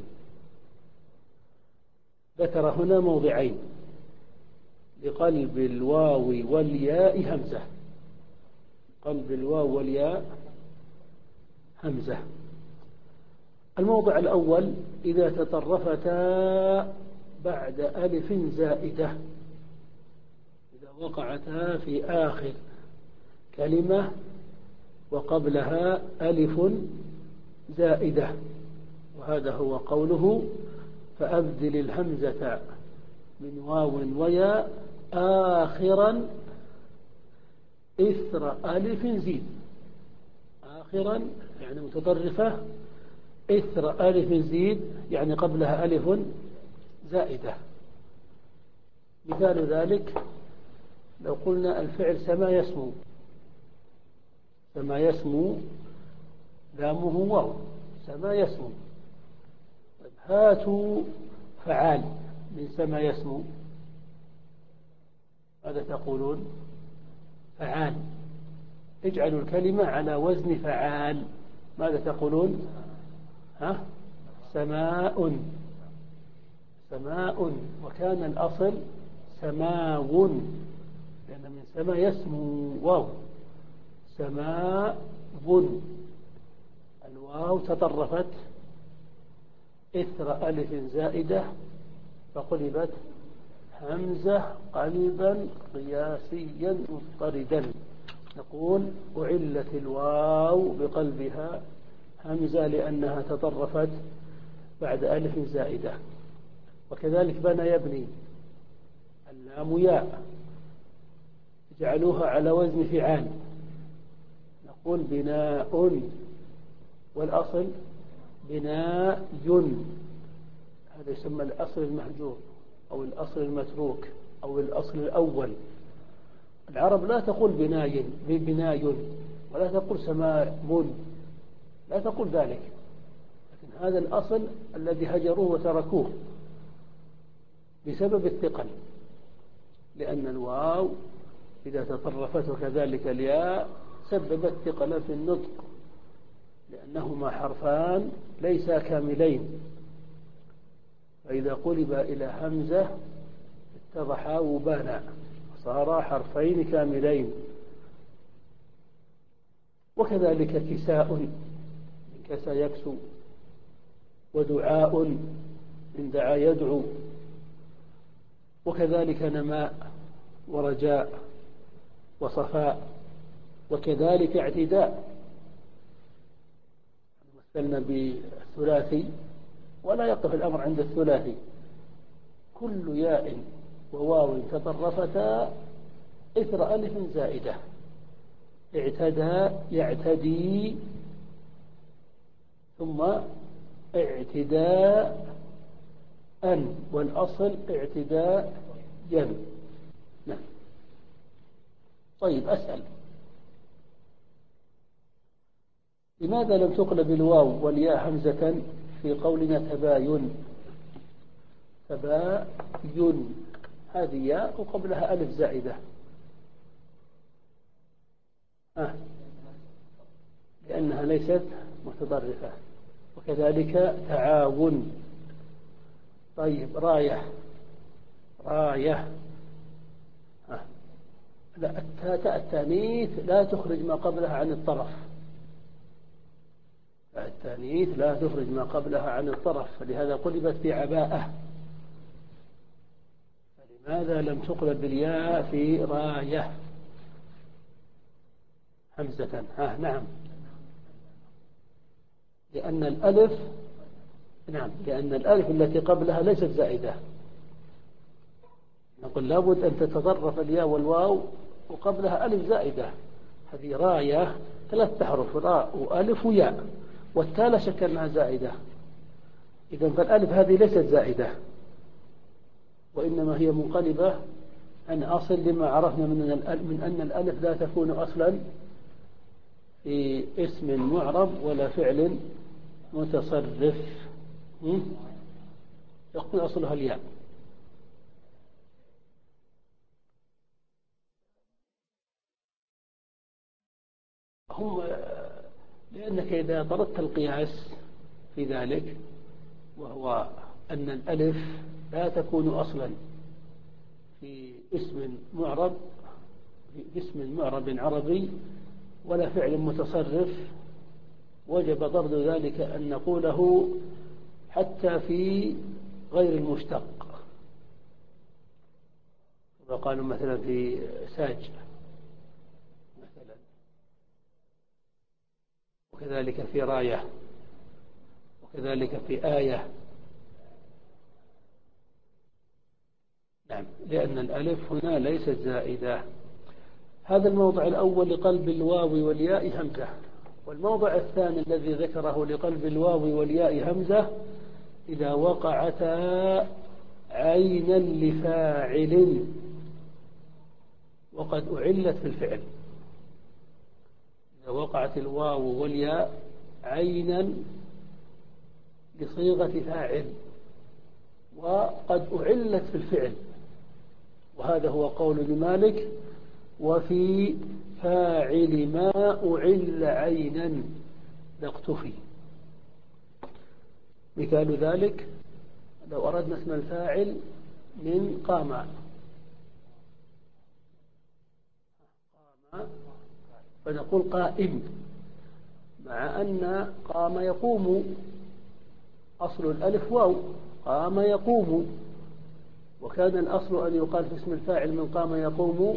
ذكر هنا موضعين لقلب الواو والياء همزة، قلب الواو والياء همزة. الموضع الأول إذا تطرفتا بعد ألف زائدة، إذا وقعتا في آخر كلمة وقبلها ألف زائدة، وهذا هو قوله فأبدل الهمزة من واو وياء آخرا إثر ألف زيد. آخرا يعني متطرفة، إثر ألف زيد يعني قبلها ألف زائدة. مثال ذلك لو قلنا الفعل سما يسمو، سما يسمو لامه واو، سما يسمو. طيب هاتوا فعال من سما يسمو، ماذا تقولون؟ فعال. اجعلوا الكلمة على وزن فعال، ماذا تقولون؟ ها؟ سماء، سماء. وكان الأصل سماو، لأن من سما يسمو واو، سماء. الواو تطرفت إثر ألف زائدة فقلبت همزة قلبا قياسيا مضطردا. نقول أعلت الواو بقلبها همزة لأنها تطرفت بعد ألف زائدة. وكذلك بنى يبني، اللام ياء، اجعلوها على وزن فعال، نقول بناء، والأصل بناء. هذا يسمى الأصل المهجور أو الأصل المتروك أو الأصل الأول. العرب لا تقول بناي بناي ولا تقول سماء، لا تقول ذلك، لكن هذا الأصل الذي هجروه وتركوه بسبب الثقل، لأن الواو إذا تطرفت وكذلك الياء سببت ثقلا في النطق، لأنهما حرفان ليسا كاملين، فإذا قلب إلى همزة اتضحا وبانا، صار حرفين كاملين. وكذلك كساء من كسى يكسو، ودعاء من دعا يدعو، وكذلك نماء ورجاء وصفاء، وكذلك اعتداء. مثلنا بالثلاثي ولا يقف الأمر عند الثلاثي، كل ياء وواو تطرفتا إثر ألف زائدة، اعتدى يعتدي ثم اعتداء أن، والأصل اعتداء ين. نعم. طيب أسأل، لماذا لم تقلب الواو والياء همزة في قولنا تباين؟ تباين هذه ياء وقبلها ألف زائدة، آه. لأنها ليست متطرفة. وكذلك تعاون. طيب راية، راية، آه. لا، التاء التانيث لا تخرج ما قبلها عن الطرف، التانيث لا تخرج ما قبلها عن الطرف، فلهذا قلبت في عباءة. فلماذا لم تقلب بالياء في راية همزة؟ ها نعم، لأن الألف، نعم، لأن الألف التي قبلها ليست زائدة، نقول لابد أن تتطرف الياء والواو وقبلها ألف زائدة. هذه راية ثلاث أحرف، راء وألف وياء، والتالة شكلناها زائدة. إذا فالألف هذه ليست زائدة، وإنما هي منقلبة عن أصل، لما عرفنا من أن الألف لا تكون أصلا في اسم معرب ولا فعل متصرف، يكون أصلها الياء. هم لأنك إذا طردت القياس في ذلك، وهو أن الألف لا تكون أصلا في اسم معرب في اسم معرب عربي ولا فعل متصرف، وجب طرد ذلك أن نقوله حتى في غير المشتق. وقالوا مثلا في ساج مثلا، وكذلك في راية، وكذلك في آية. نعم، لأن الألف هنا ليست زائدة. هذا الموضع الأول لقلب الواو والياء همزة. والموضع الثاني الذي ذكره لقلب الواو والياء همزة إذا وقعتا عينا لفاعل وقد أعلت في الفعل. إذا وقعت الواو والياء عينا لصيغة فاعل وقد أعلت في الفعل، وهذا هو قول لمالك: وفي فاعل ما أعل عينا لاقتفي. مثال ذلك لو أردنا اسم الفاعل من قام، قام فنقول قائم، مع أن قام يقوم أصل الألف واو، قام يقوم، وكان الأصل أن يقال في اسم الفاعل من قام يقوم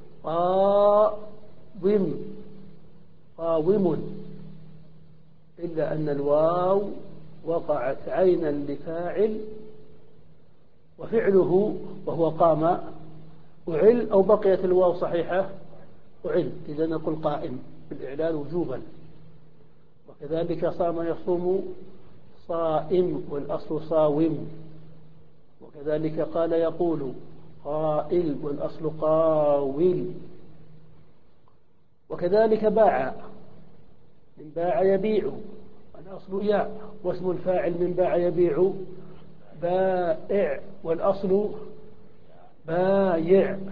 قاوم قاوم، إلا أن الواو وقعت عينا لفاعل وفعله وهو قام أعل، أو بقيت الواو صحيحة أعل، إذا نقول قائم بالإعلان وجوبا. وكذلك صام يصوم صائم والأصل صاوم، وكذلك قال يقول قائل والأصل قاول. وكذلك باع من باع يبيع والأصل ياء، واسم الفاعل من باع يبيع بائع والأصل بايع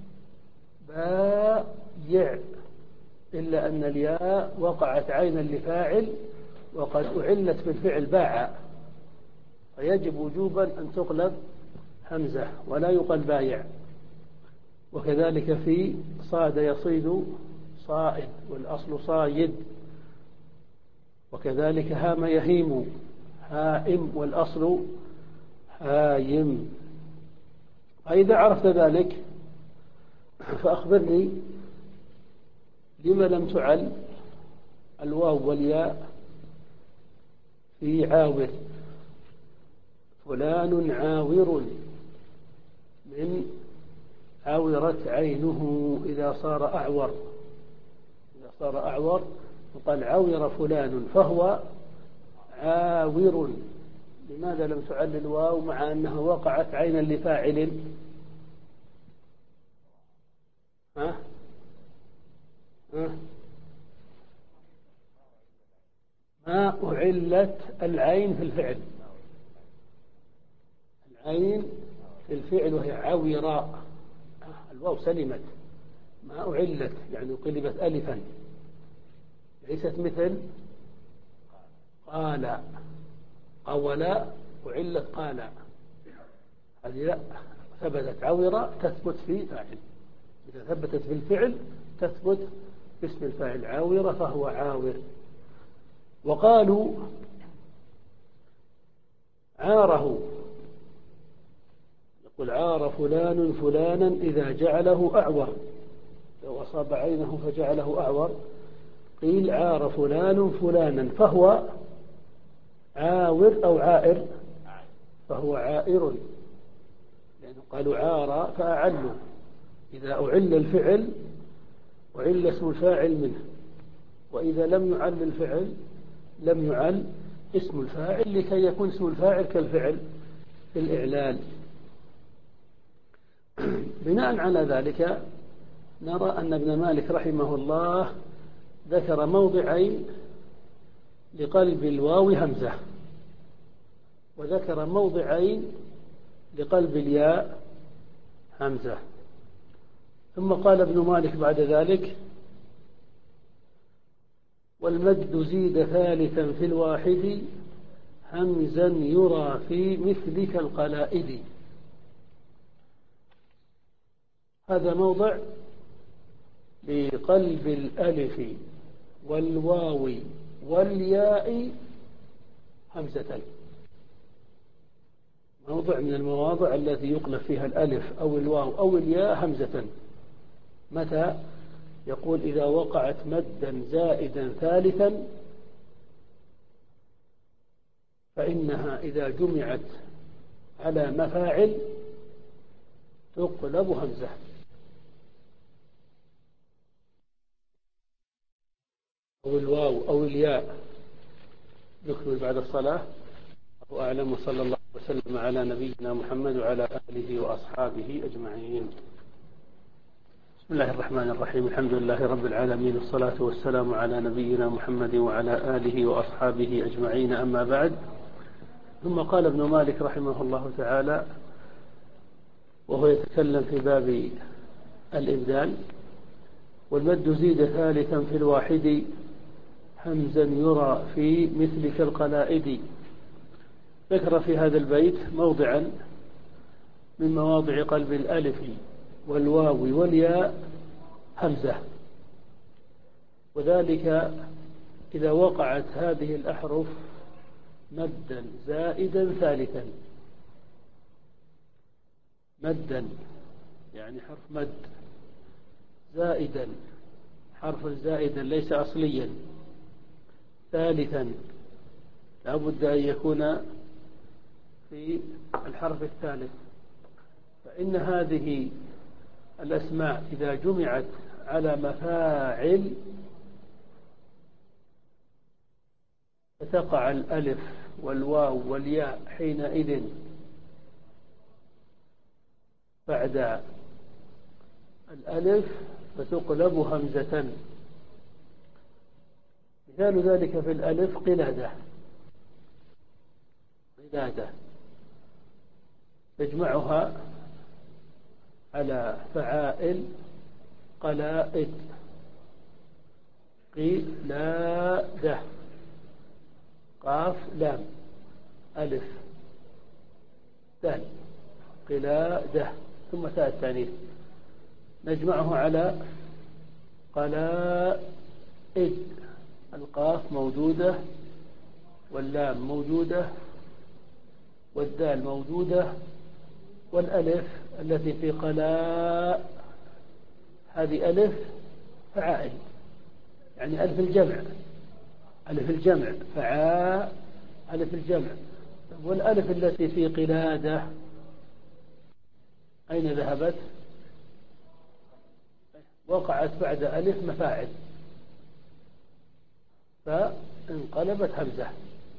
بايع، إلا أن الياء وقعت عينا لفاعل وقد أعلت بالفعل باع، فيجب وجوبا أن تقلب همزة ولا يقال بايع. وكذلك في صاد يصيد صائد والأصل صايد، وكذلك هام يهيم هائم والأصل هايم. فإذا عرفت ذلك فأخبرني لما لم تعل الواو والياء في عاور. فلان عاور من عاورت عينه إذا صار أعور، إذا صار أعور وقال عاور فلان فهو عاور. لماذا لم تعل الواو مع أنها وقعت عينا لفاعل؟ ها؟ ها؟ ما أعلت العين في الفعل، العين في الفعل وهي عاوراء، الواو سلمت، ما أعلت يعني قلبت ألفا، ليست مثل قال قولا أعلت قال. هذه ثبتت عاوراء تثبت في فاعل، إذا ثبتت في الفعل تثبت اسم الفاعل عاورة فهو عاور. وقالوا عاره، يقول عار فلان فلانا إذا جعله أعور، لو أصاب عينه فجعله أعور قيل عار فلان فلانا فهو عاور أو عائر، فهو عائر، يعني قالوا عار فأعلوا، إذا أعل الفعل أعل اسم الفاعل منه، وإذا لم يعل الفعل لم يعل اسم الفاعل، لكي يكون اسم الفاعل كالفعل في الإعلال. بناء على ذلك نرى أن ابن مالك رحمه الله ذكر موضعين لقلب الواو همزة، وذكر موضعين لقلب الياء همزة. ثم قال ابن مالك بعد ذلك: والمد زيد ثالثا في الواحد همزا يرى في مثل كالقلائد. هذا موضع لقلب الألف والواو والياء همزة، موضع من المواضع التي يقلب فيها الألف أو الواو أو الياء همزة. متى؟ يقول: إذا وقعت مدا زائدا ثالثا، فإنها إذا جمعت على مفاعل تقلب همزة. أو الواو أو الياء. نكمل بعد الصلاة. الله أعلم، وصلى الله وسلم على نبينا محمد وعلى آله وأصحابه أجمعين. بسم الله الرحمن الرحيم. الحمد لله رب العالمين، والصلاة والسلام على نبينا محمد وعلى آله وأصحابه أجمعين، أما بعد. ثم قال ابن مالك رحمه الله تعالى وهو يتكلم في باب الإبدال: والمد زيد ثالثا في الواحد همزا يرى في مثل كالقلائد. ذكر في هذا البيت موضعا من مواضع قلب الألف والواو والياء همزة، وذلك إذا وقعت هذه الأحرف مدا زائدا ثالثا. مدا يعني حرف مد، زائدا حرف زائدا ليس أصليا، ثالثا لا بد أن يكون في الحرف الثالث. فإن هذه الأسماء إذا جمعت على مفاعل فتقع الألف والواو والياء حينئذ بعد الألف فتقلب همزة. مثال ذلك في الألف قلادة. قلادة تجمعها على فعائل قلائد. قلادة، قاف لام ألف دال، قلادة، ثم تاء التانيث، نجمعه على قلائد. القاف موجودة واللام موجودة والدال موجودة والألف التي في قلاء هذه ألف فعائل، يعني ألف الجمع، ألف الجمع فعاء ألف الجمع. والألف التي في قلادة أين ذهبت؟ وقعت بعد ألف مفاعل فانقلبت همزة،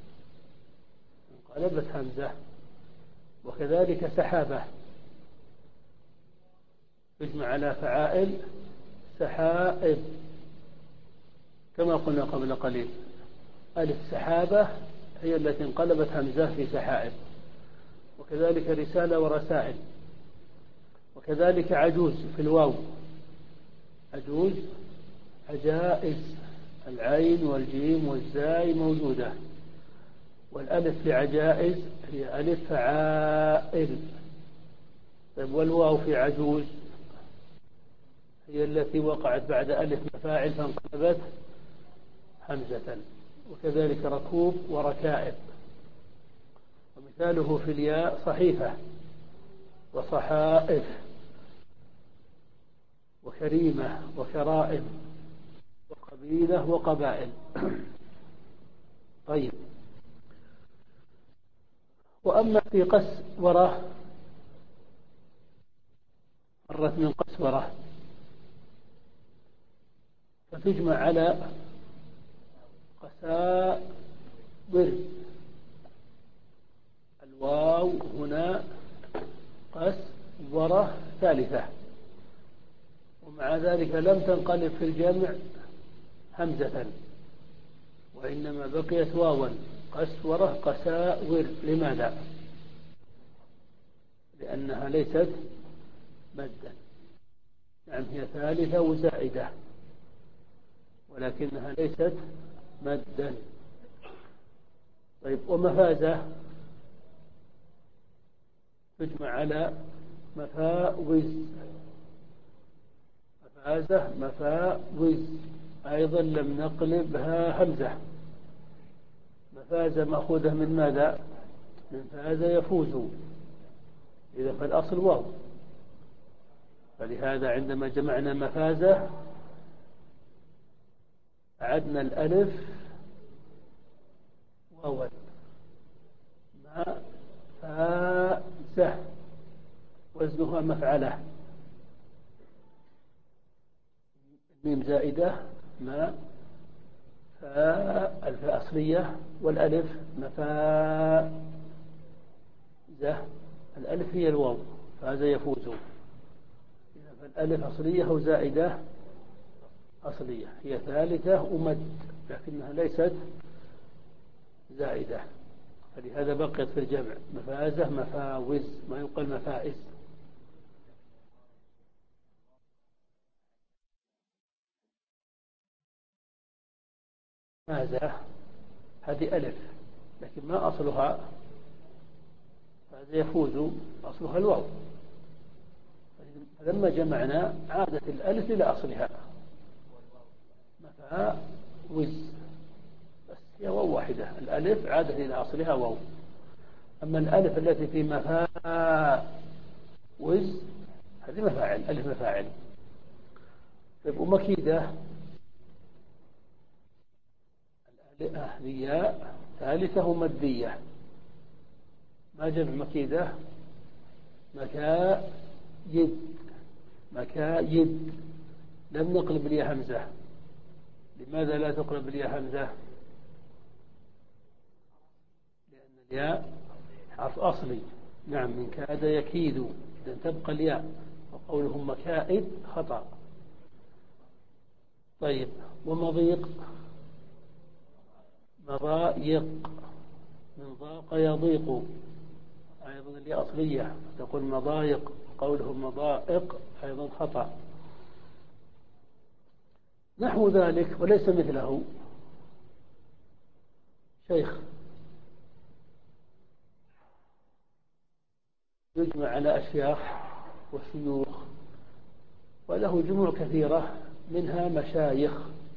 انقلبت همزة. وكذلك سحابة تجمع على فعائل سحائب كما قلنا قبل قليل. ألف سحابة هي التي انقلبت همزة في سحائب. وكذلك رسالة ورسائل. وكذلك عجوز في الواو، عجوز عجائز، العين والجيم والزاي موجودة. والألف في عجائز هي ألف فعائل. طيب والواو في عجوز هي التي وقعت بعد ألف مفاعل فانقلبت همزة. وكذلك ركوب وركائب. ومثاله في الياء صحيفة وصحائف وكريمة وكرائم وقبيلة وقبائل. طيب، وأما في قسورة مرت من قسورة، فتجمع على قساور. الواو هنا قسورة ثالثة، ومع ذلك لم تنقلب في الجمع همزة، وإنما بقيت واوا. قسورة قساور. لماذا؟ لأنها ليست مدا. نعم هي ثالثة وزائدة، ولكنها ليست مدا. طيب، ومفازة تجمع على مفاوز. مفازة مفاوز أيضا لم نقلبها همزة. مفازة مأخوذة من ماذا؟ من فاز يفوز، إذا فالأصل واو. فلهذا عندما جمعنا مفازة أعدنا الألف واوا. ما فازة وزنها مفعلة. الميم زائدة، ما فاء الفاء أصلية، والألف مفازة. الألف هي الواو، فاز يفوز. فالألف أصلية أو زائدة؟ أصلية. هي ثالثة ومد، لكنها ليست زائدة، فلهذا بقيت في الجمع مفازة مفاوز، ما يقال مفائز. ماذا؟ هذه ألف، لكن ما أصلها؟ فاز يفوز أصلها الواو. فلما جمعنا عادت الألف إلى أصلها مفاوز، بس هي واو واحدة. الألف عادت إلى أصلها واو. أما الألف التي في مفاوز هذه مفاعل، ألف مفاعل. طيب، ومكيدة الياء ثالثة مدية. ما جمع مكيدة؟ مكايد. مكايد. لم نقلب الياء همزة. لماذا لا تقلب الياء همزة؟ لأن الياء حرف أصلي. نعم، من كاد يكيد، إذن تبقى الياء، وقولهم مكائد خطأ. طيب، ومضيق؟ مضايق. من ضاق يضيق، أيضا الياء أصلية، تقول مضايق، قولهم مضائق أيضا خطأ. نحو ذلك وليس مثله شيخ. يجمع على أشياخ وشيوخ، وله جموع كثيرة، منها مشايخ.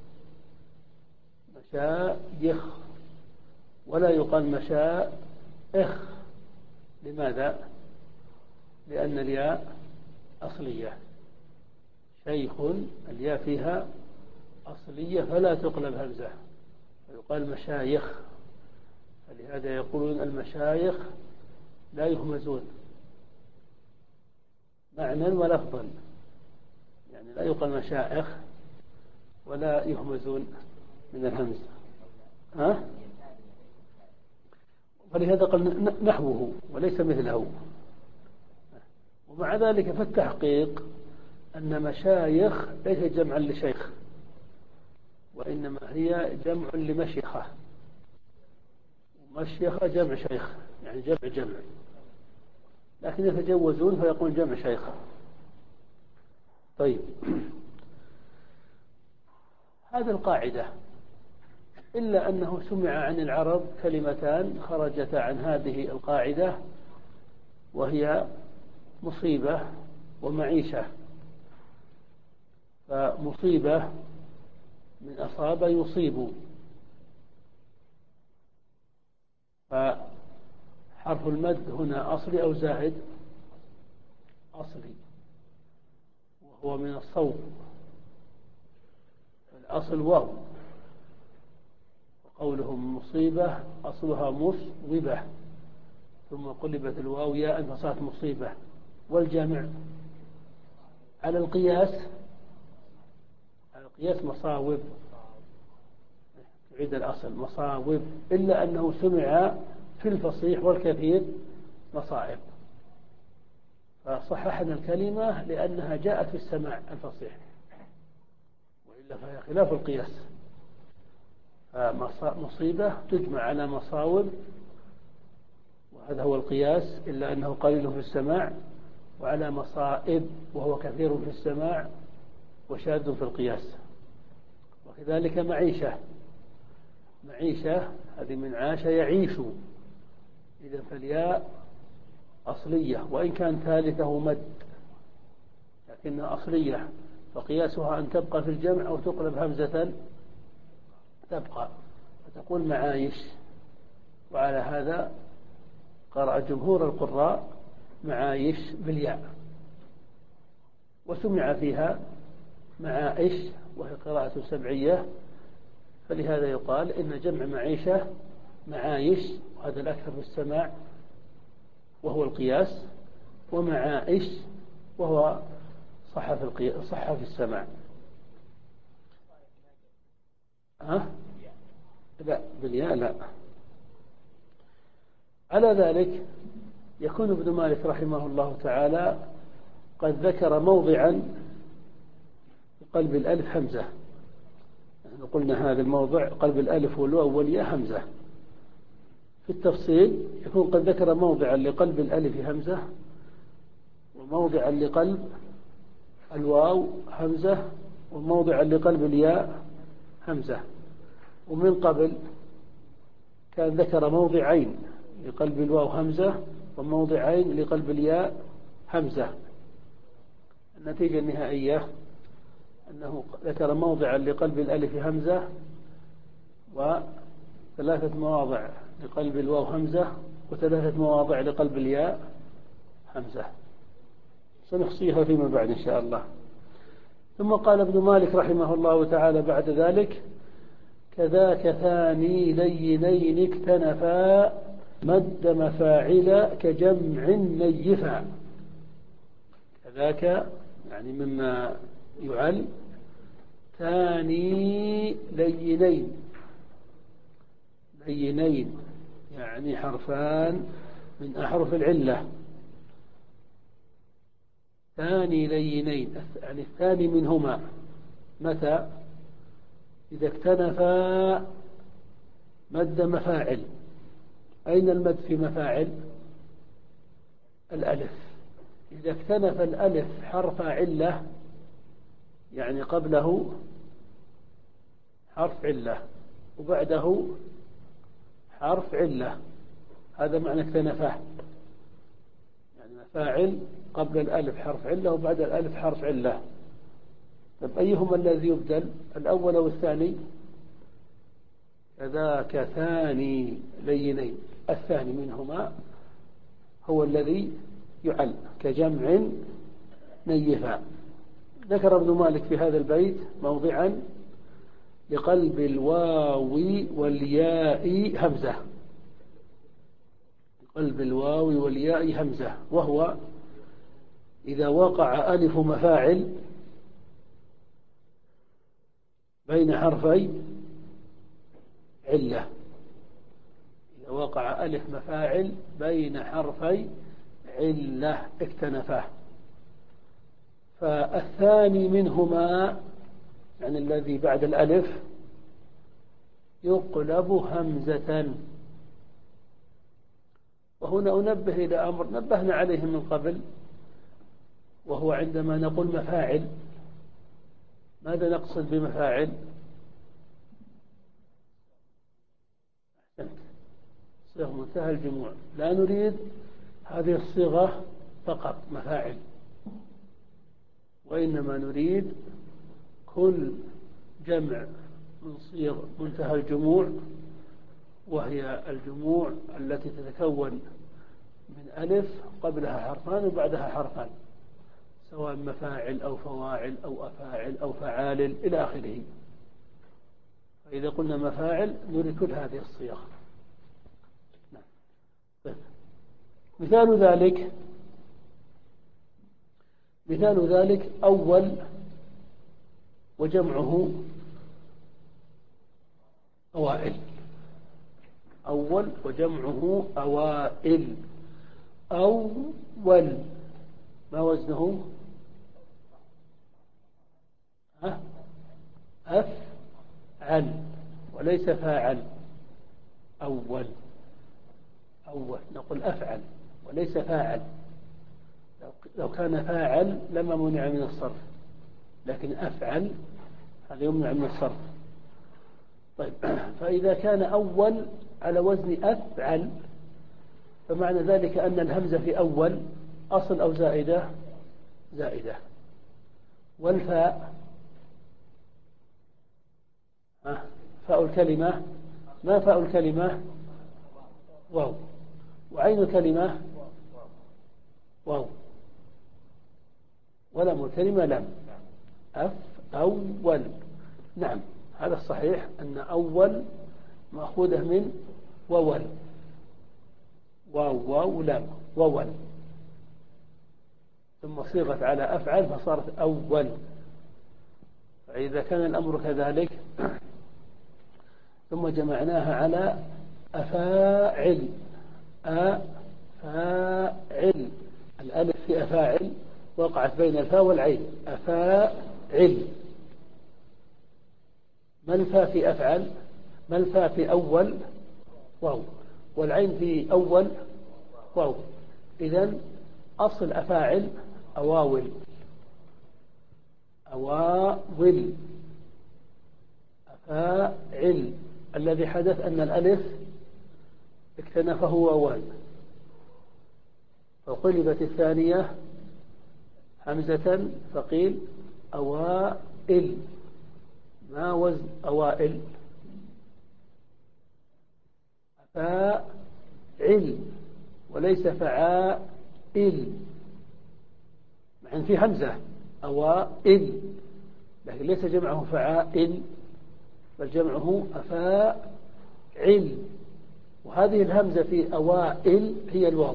مشايخ، ولا يقال مشائخ. لماذا؟ لأن الياء أصلية. شيخ الياء فيها أصلية فلا تقلب همزة، فيقال مشايخ. فلهذا يقولون المشايخ لا يهمزون معنى ولفظا، يعني لا يقال مشايخ ولا يهمزون من الهمز. ها؟ فلهذا قال نحوه وليس مثله. ومع ذلك فالتحقيق أن مشايخ ليس جمعا لشيخ، وإنما هي جمع لمشيخة. مشيخة جمع شيخ، يعني جمع جمع، لكن يتجوزون فيقول جمع شيخ. طيب، هذه القاعدة، إلا أنه سمع عن العرب كلمتان خرجتا عن هذه القاعدة، وهي مصيبة ومعيشة. فمصيبة من أصاب يصيب، فحرف المد هنا أصلي أو زائد؟ أصلي، وهو من الصوب. الأصل واو، وقولهم مصيبة أصلها مصوبة، ثم قلبت الواو ياء فصارت مصيبة. والجمع على القياس، على القياس مصاوب، تعيد الأصل مصاوب، إلا أنه سمع في الفصيح والكثير مصائب، فصححنا الكلمة لأنها جاءت في السماع الفصيح، وإلا فهي خلاف القياس. فمصيبة تجمع على مصاوب، وهذا هو القياس، إلا أنه قليل في السماع، وعلى مصائب وهو كثير في السماع وشاذ في القياس. وكذلك معيشة، معيشة هذه من عاش يعيش، إذا فالياء أصلية وإن كان ثالثه مد، لكنها أصلية، فقياسها أن تبقى في الجمع أو تقلب همزة تبقى، فتقول معايش. وعلى هذا قرأ جمهور القراء معايش بالياء، وسمع فيها معايش وهي قراءة سبعية، فلهذا يقال إن جمع معيشة معايش، وهذا الأكثر في السماع وهو القياس، ومعايش وهو صح في القياس صح في السماع. ها؟ لا بالياء لا. على ذلك يكون ابن مالك رحمه الله تعالى قد ذكر موضعا قلب الألف همزة، نحن قلنا هذا الموضع قلب الألف والواو والياء همزة. في التفصيل يكون قد ذكر موضعا لقلب الألف همزة، وموضعا لقلب الواو همزة، وموضعا لقلب الياء همزة. ومن قبل كان ذكر موضعين لقلب الواو همزة، وموضعين لقلب الياء همزة. النتيجة النهائية أنه ذكر موضعا لقلب الألف همزة، وثلاثة مواضع لقلب الواو همزة، وثلاثة مواضع لقلب الياء همزة، سنحصيها فيما بعد إن شاء الله. ثم قال ابن مالك رحمه الله تعالى بعد ذلك: كذاك ثاني لينين اكتنفا مد مفاعل كجمع نيفا. كذاك يعني مما يعل، ثاني لينين، لينين يعني حرفان من أحرف العلة. ثاني لينين يعني الثاني منهما متى؟ إذا اكتنفا مد مفاعل. أين المد في مفاعل؟ الألف. إذا اكتنف الألف حرف علة، يعني قبله حرف علة وبعده حرف علة، هذا معنى اكتنفه، يعني مفاعل قبل الألف حرف علة وبعد الألف حرف علة. طيب أيهما الذي يبدل، الأول أو الثاني؟ كذاك ثاني لينين، الثاني منهما هو الذي يعل كجمع نيفا. ذكر ابن مالك في هذا البيت موضعا لقلب الواو والياء همزة، قلب الواو والياء همزة، وهو إذا وقع ألف مفاعل بين حرفي علة، إذا وقع ألف مفاعل بين حرفي علة اكتنفه. فالثاني منهما يعني الذي بعد الألف يقلب همزة. وهنا أنبه إلى أمر نبهنا عليه من قبل، وهو عندما نقول مفاعل ماذا نقصد بمفاعل؟ أحسنت، صيغ منتهى الجموع، لا نريد هذه الصيغة فقط مفاعل، وإنما نريد كل جمع من صيغ منتهى الجموع، وهي الجموع التي تتكون من ألف قبلها حرفان وبعدها حرفان، سواء مفاعل أو فواعل أو أفاعل أو فعال إلى آخره. فإذا قلنا مفاعل نريد كل هذه الصيغ. مثال ذلك مثال ذلك أول وجمعه أوائل. أول وجمعه أوائل. أول ما وزنه؟ ها؟ أفعل وليس فاعل. أول أول نقول أفعل وليس فاعل. لو كان فاعل لما منع من الصرف، لكن أفعل هذا يمنع من الصرف. طيب، فإذا كان أول على وزن أفعل فمعنى ذلك أن الهمزة في أول أصل أو زائدة؟ زائدة. والفاء فاء الكلمة ما فاء الكلمة؟ واو. وعين الكلمة واو. ولم الكلمة لم. أف أول. نعم، هذا الصحيح أن أول مأخوذة من وول. واو واو لم وول، ثم صيغت على أفعل فصارت أول. فإذا كان الأمر كذلك ثم جمعناها على أفاعل. أفاعل، الألف في أفاعل وقعت بين الفاء والعين. أفاعل. ما الفاء في أفعل؟ ما الفاء في أول؟ واو. والعين في أول واو. إذن أصل أفاعل أواول. أواول. أفاعل. الذي حدث أن الألف اكتنفه واوان، فقلبت الثانية همزة فقيل أوائل. ما وزن أوائل؟ أفاعل وليس فعائل، مع أن في همزة أوائل، لكن ليس جمعه فعائل بل جمعه أفاعل. وهذه الهمزة في أوائل هي الواو.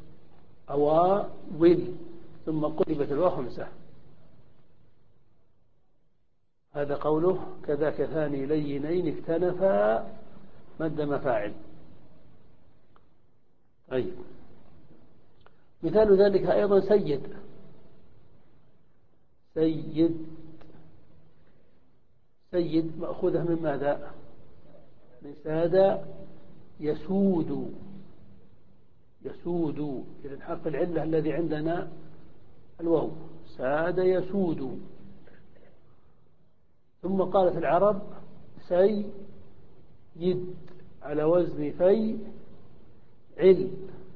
أواول ثم قلبت الواو همزة. هذا قوله كذاك ثاني لينين اكتنفا مد مفاعل. طيب، مثال ذلك أيضا سيد. سيد سيد مأخوذة من ماذا؟ من ساد يسود. يسود. إذن حرف العلة الذي عندنا الواو. ساد يسود. ثم قالت العرب سيد على وزن في عل.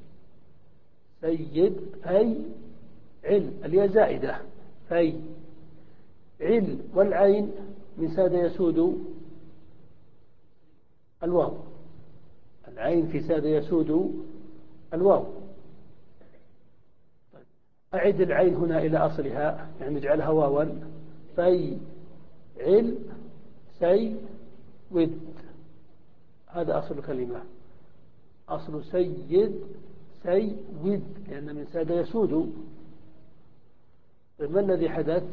سيد في عل، الياء زائدة. في عل. والعين من ساد يسود الواو. العين في ساد يسود الواو. طيب، أعد العين هنا إلى أصلها، يعني نجعلها واوا. في عل سي ود. هذا أصل الكلمة. أصل سيد سي ود، لأن من ساد يسود. طيب، ما الذي حدث؟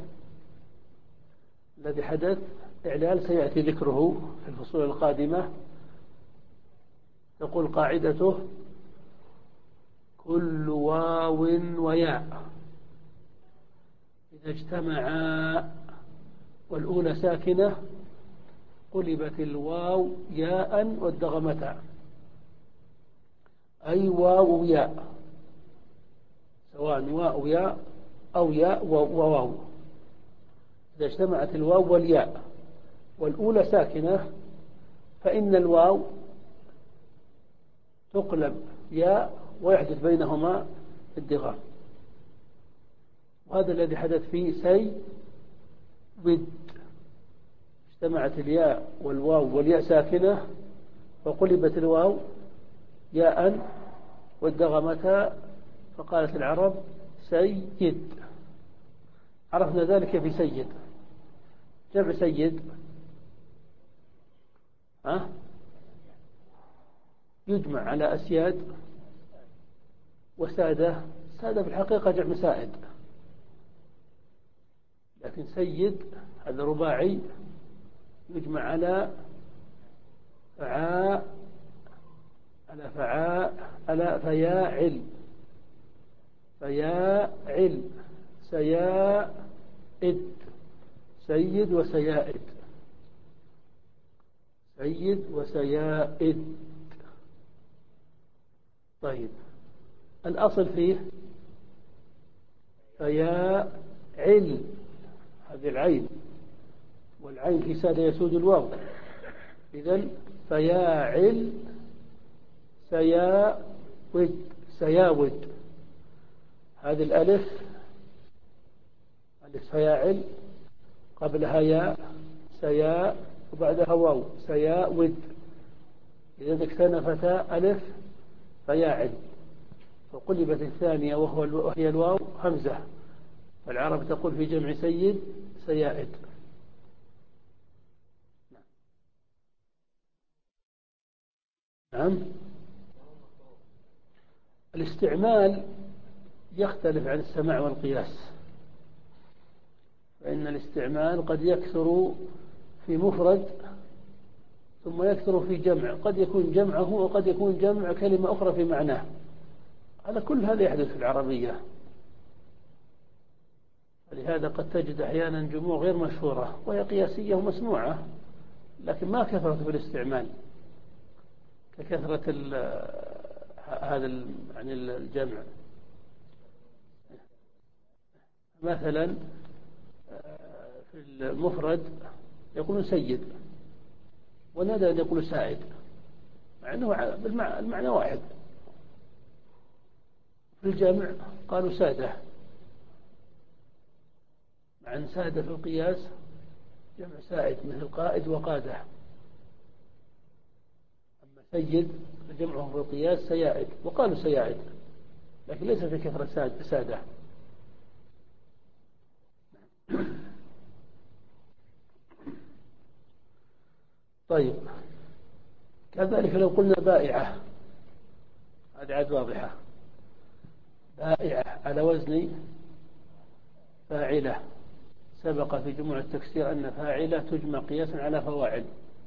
الذي حدث إعلال سيأتي ذكره في الفصول القادمة. تقول قاعدته كل واو وياء إذا اجتمعا والأولى ساكنة قلبت الواو ياء وادغمتا. أي واو ياء، سواء واو ياء أو ياء وواو، إذا اجتمعت الواو والياء والأولى ساكنة فإن الواو تقلب ياء ويحدث بينهما الدغام. وهذا الذي حدث فيه سي ود. اجتمعت الياء والواو والياء ساكنة فقلبت الواو ياء وادغمتا، فقالت العرب سيد. عرفنا ذلك في سيد. جمع سيد ها يجمع على أسياد وسادة. سادة في الحقيقة جمع سائد، لكن سيد هذا رباعي يجمع على فعاء على فعاء على فياعل فياعل سيائد سيد وسيائد سيد وسيائد. طيب الأصل فيه فياعل هذه العين، والعين في سادة يسود الواو، إذن فياعل سياود سياود. هذه الألف ألف فياعل قبلها ياء سياء وبعدها واو سياود. إذا اكتنفتا ألف فياعل فقلبت الثانية وهو وهي الواو همزة، فالعرب تقول في جمع سيد سيائد. نعم. الاستعمال يختلف عن السماع والقياس، فإن الاستعمال قد يكثر في مفرد ثم يكثر في جمع، قد يكون جمعه وقد يكون جمع كلمة أخرى في معناه. على كل هذا يحدث في العربية، لهذا قد تجد أحيانا جموع غير مشهورة وهي قياسية ومسموعة لكن ما كثرت في الاستعمال ككثرة هذا يعني الجمع. مثلا في المفرد يقولون سيد ونادى أن يقول سائد مع أنه المعنى واحد. في الجمع قالوا سادة مع أن سادة في القياس جمع سائد مثل قائد وقادة، أما سيد فجمعه في القياس سيائد وقالوا سيائد لكن ليس في كثرة سادة. طيب كذلك لو قلنا بائعة، هذه عاد واضحة، بائعة على وزن فاعلة. سبق في جموع التكسير أن فاعلة تجمع قياسا على فواعل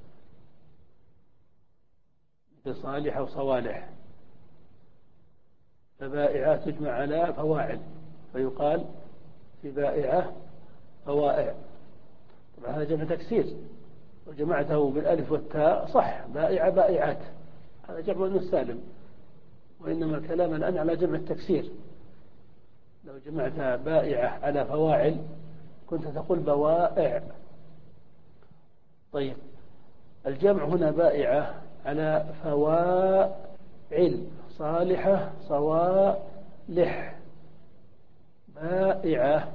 مثل صالح وصوالح، فبائعة تجمع على فواعل فيقال في بائعة فوائع. طبعا هذا جمع تكسير وجمعته بالألف والتاء صح، بائعة بائعات هذا جمع السالم، وإنما الكلام الآن على جمع التكسير. لو جمعت بائعة على فواعل كنت تقول بوائع. طيب الجمع هنا بائعة على فواعل صالحة صوالح، بائعة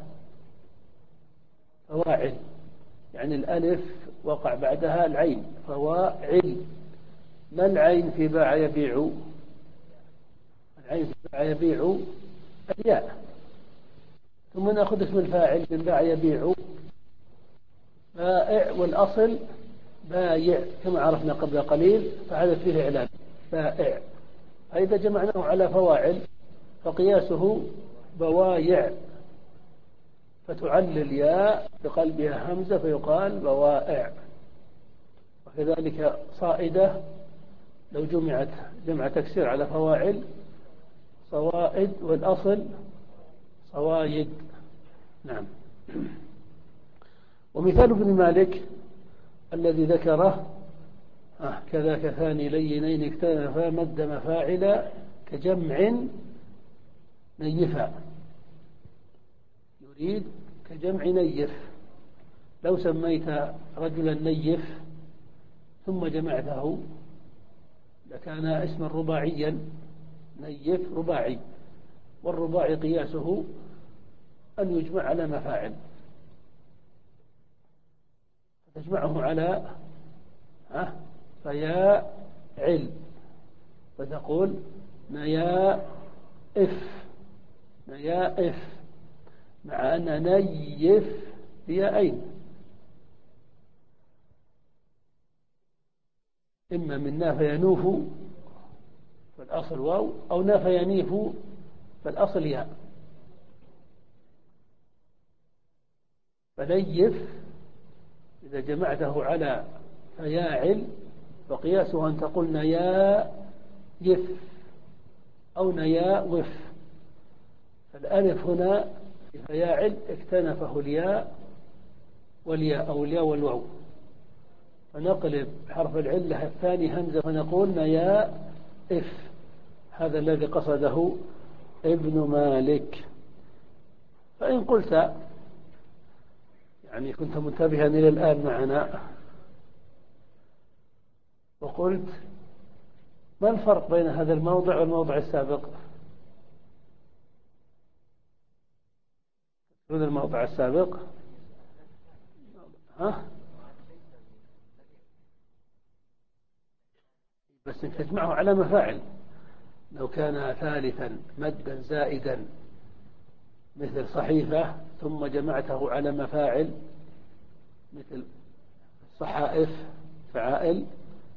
فواعل يعني الألف وقع بعدها العين فواعل. ما العين في باع يبيع؟ العين في باع يبيع الياء، ثم نأخذ اسم الفاعل من باع يبيع بائع، والأصل بايع كما عرفنا قبل قليل، فهذا فيه إعلان بائع. فإذا جمعناه على فواعل فقياسه بوايع، فتعل الياء بقلبها همزة فيقال بوائع. وكذلك صائدة لو جمعت جمع تكسير على فواعل صوائد، والأصل صوايد. نعم. ومثال ابن مالك الذي ذكره آه كذاك ثاني لينين اكتنفا مد مفاعل كجمع نيفا، يريد كجمع نيف. لو سميت رجلا نيف ثم جمعته لكان اسما رباعيا، نيف رباعي، والرباعي قياسه أن يجمع على مفاعل، تجمعه على ها فياعل فتقول نيائف نيائف، مع أن نيف هي أين إما من ناف ينوف فالأصل واو، أو ناف ينيف فالأصل ياء. فليف إذا جمعته على فياعل فقياسه أن تقول نيا يف أو نيا وف. فالألف هنا في فياعل اكتنفه الياء والياء أو الياء والواو، فنقلب حرف العلة الثاني همزة فنقول نيا إف. هذا الذي قصده ابن مالك. فإن قلت يعني كنت منتبها إلى الآن معنا وقلت ما الفرق بين هذا الموضع والموضع السابق؟ من الموضع السابق ها؟ بس انك تجمعه على مفاعل. لو كان ثالثا مدا زائدا مثل صحيفة ثم جمعته على مفاعل مثل صحائف فعائل،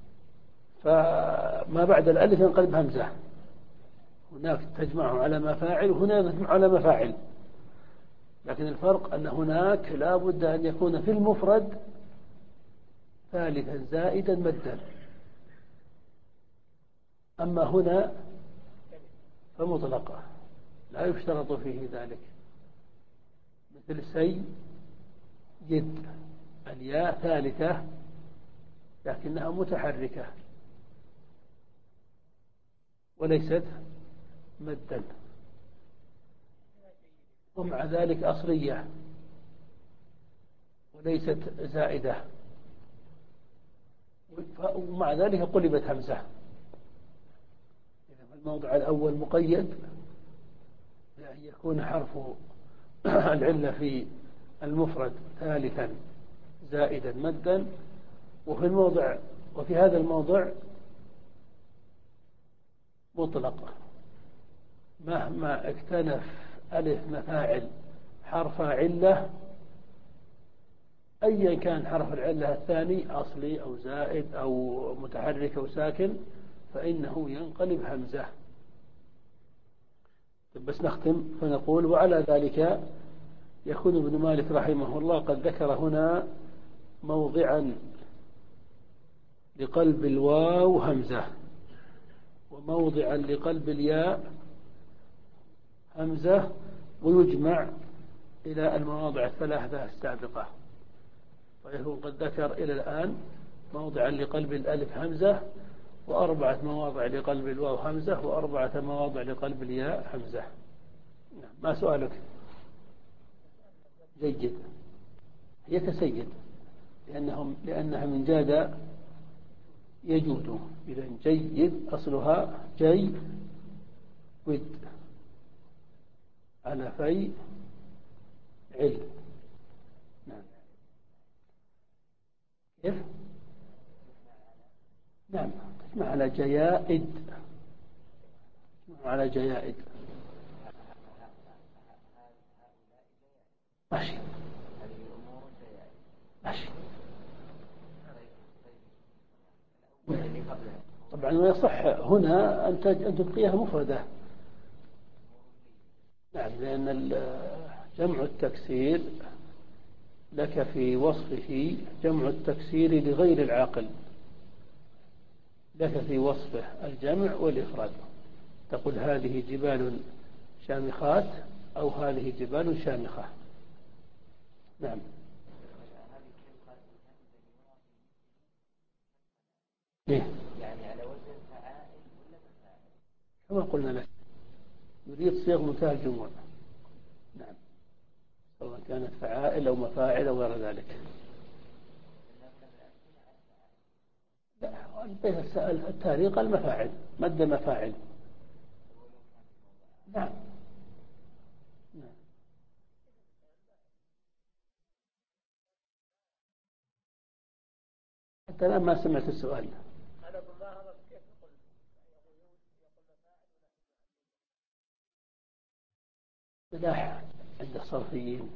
فما بعد الألف ينقلب همزة. هناك تجمعه على مفاعل وهنا تجمعه على مفاعل، لكن الفرق أن هناك لا بد أن يكون في المفرد ثالثا زائدا مدا، أما هنا فمطلقة لا يشترط فيه ذلك. مثل سيد الياء ثالثة لكنها متحركة وليست مدا، ومع ذلك أصلية وليست زائدة، ومع ذلك قلبت همزة. الموضع الأول مقيد بأن يكون حرف العلة في المفرد ثالثا زائدا مدا، وفي الموضع وفي هذا الموضع مطلق مهما اكتنف ألف مفاعل حرف علة أيا كان حرف العلة الثاني أصلي أو زائد أو متحرك أو ساكن فإنه ينقلب همزة. بس نختم فنقول وعلى ذلك يكون ابن مالك رحمه الله قد ذكر هنا موضعا لقلب الواو همزة وموضعا لقلب الياء همزة، ويجمع إلى المواضع الثلاثة السابقة. فيكون قد ذكر إلى الآن موضعا لقلب الألف همزة، وأربعة مواضع لقلب الواو همزة، وأربعة مواضع لقلب الياء همزة. ما سؤالك؟ جيد، هي كسيد لأنهم لأنها من جاد يجود. إذا جيد أصلها جي ود على في عل. نعم. كيف؟ نعم تسمع على جيائد، تسمع على جيائد. ماشي ماشي. طبعا ويصح هنا أن تبقيها مفردة. نعم لأن جمع التكسير لك في وصفه جمع التكسير لغير العاقل، لك في وصفه الجمع والإفراد. تقول هذه جبال شامخات أو هذه جبال شامخة. نعم. إيه؟ يعني على وزن فعائل ولا مفاعل كما قلنا لك، يريد صيغ منتهى الجموع. نعم سواء كانت فعائل أو مفاعل أو غير ذلك. لا التاريخ المفاعل مد مفاعل. نعم نعم. حتى الآن ما سمعت السؤال. مداح عند الصرفيين.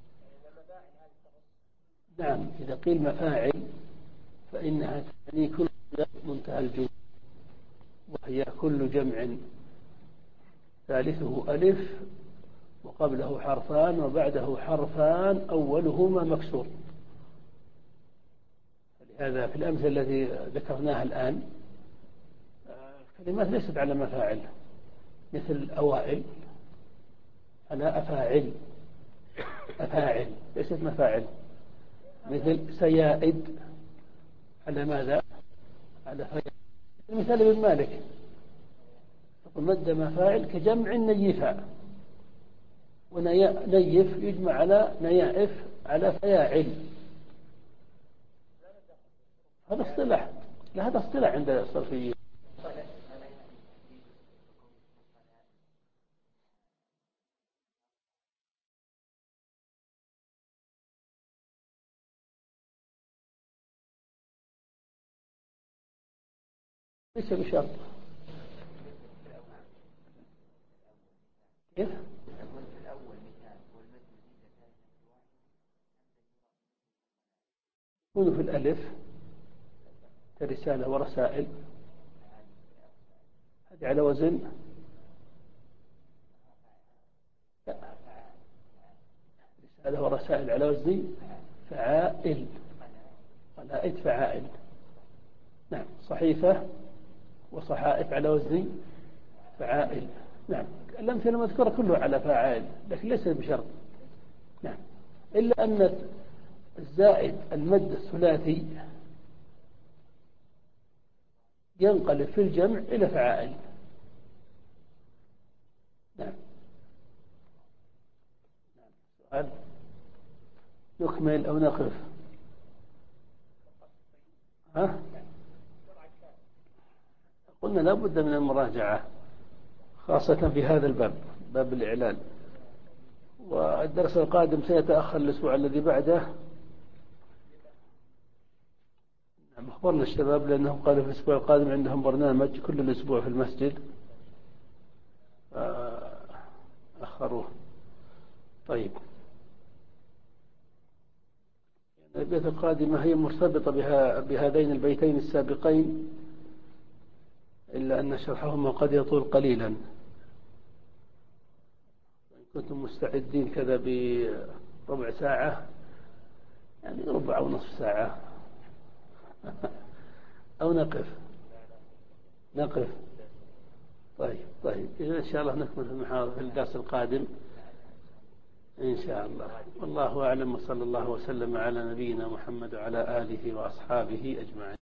نعم إذا قيل مفاعل فإنها تعني كل منتهى الجمع، وهي كل جمع ثالثه ألف وقبله حرفان وبعده حرفان أولهما مكسور. لهذا في الأمثلة التي ذكرناها الآن الكلمات ليست على مفاعل، مثل أوائل على أفاعل، أفاعل ليست مفاعل. مثل سيائد على ماذا؟ على فاعل. مثال ابن مالك مد مفاعل كجمع نيفا، ونيف يجمع على نيائف على فياعل. هذا اصطلاح، لا هذا اصطلاح عند الصرفيين. ليس بشرط. كيف؟ يكون في الألف كرسالة ورسائل، هذه على وزن رسالة ورسائل على وزن فعائل، قلائد فعائل. نعم. صحيفة وصحائف على وزن فعائل. نعم. الأمثلة المذكورة كلها على فاعل، لكن ليس بشرط. نعم. إلا أن الزائد المد الثلاثي ينقلب في الجمع إلى فعائل. نعم. سؤال نكمل أو نقف؟ ها؟ قلنا لا بد من المراجعة، خاصة في هذا الباب، باب الإعلان. والدرس القادم سيتأخر الأسبوع الذي بعده. نعم. أخبرنا الشباب لأنهم قالوا في الأسبوع القادم عندهم برنامج كل الأسبوع في المسجد، أخروه. طيب، البيت القادمة هي مرتبطة بها بهذين البيتين السابقين، إلا أن شرحهما قد يطول قليلا. إن كنتم مستعدين كذا بربع ساعة، يعني ربع أو نصف ساعة أو نقف نقف طيب طيب إن شاء الله نكمل في المحاضرة في الدرس القادم إن شاء الله. والله أعلم، وصلى الله وسلم على نبينا محمد وعلى آله وأصحابه أجمعين.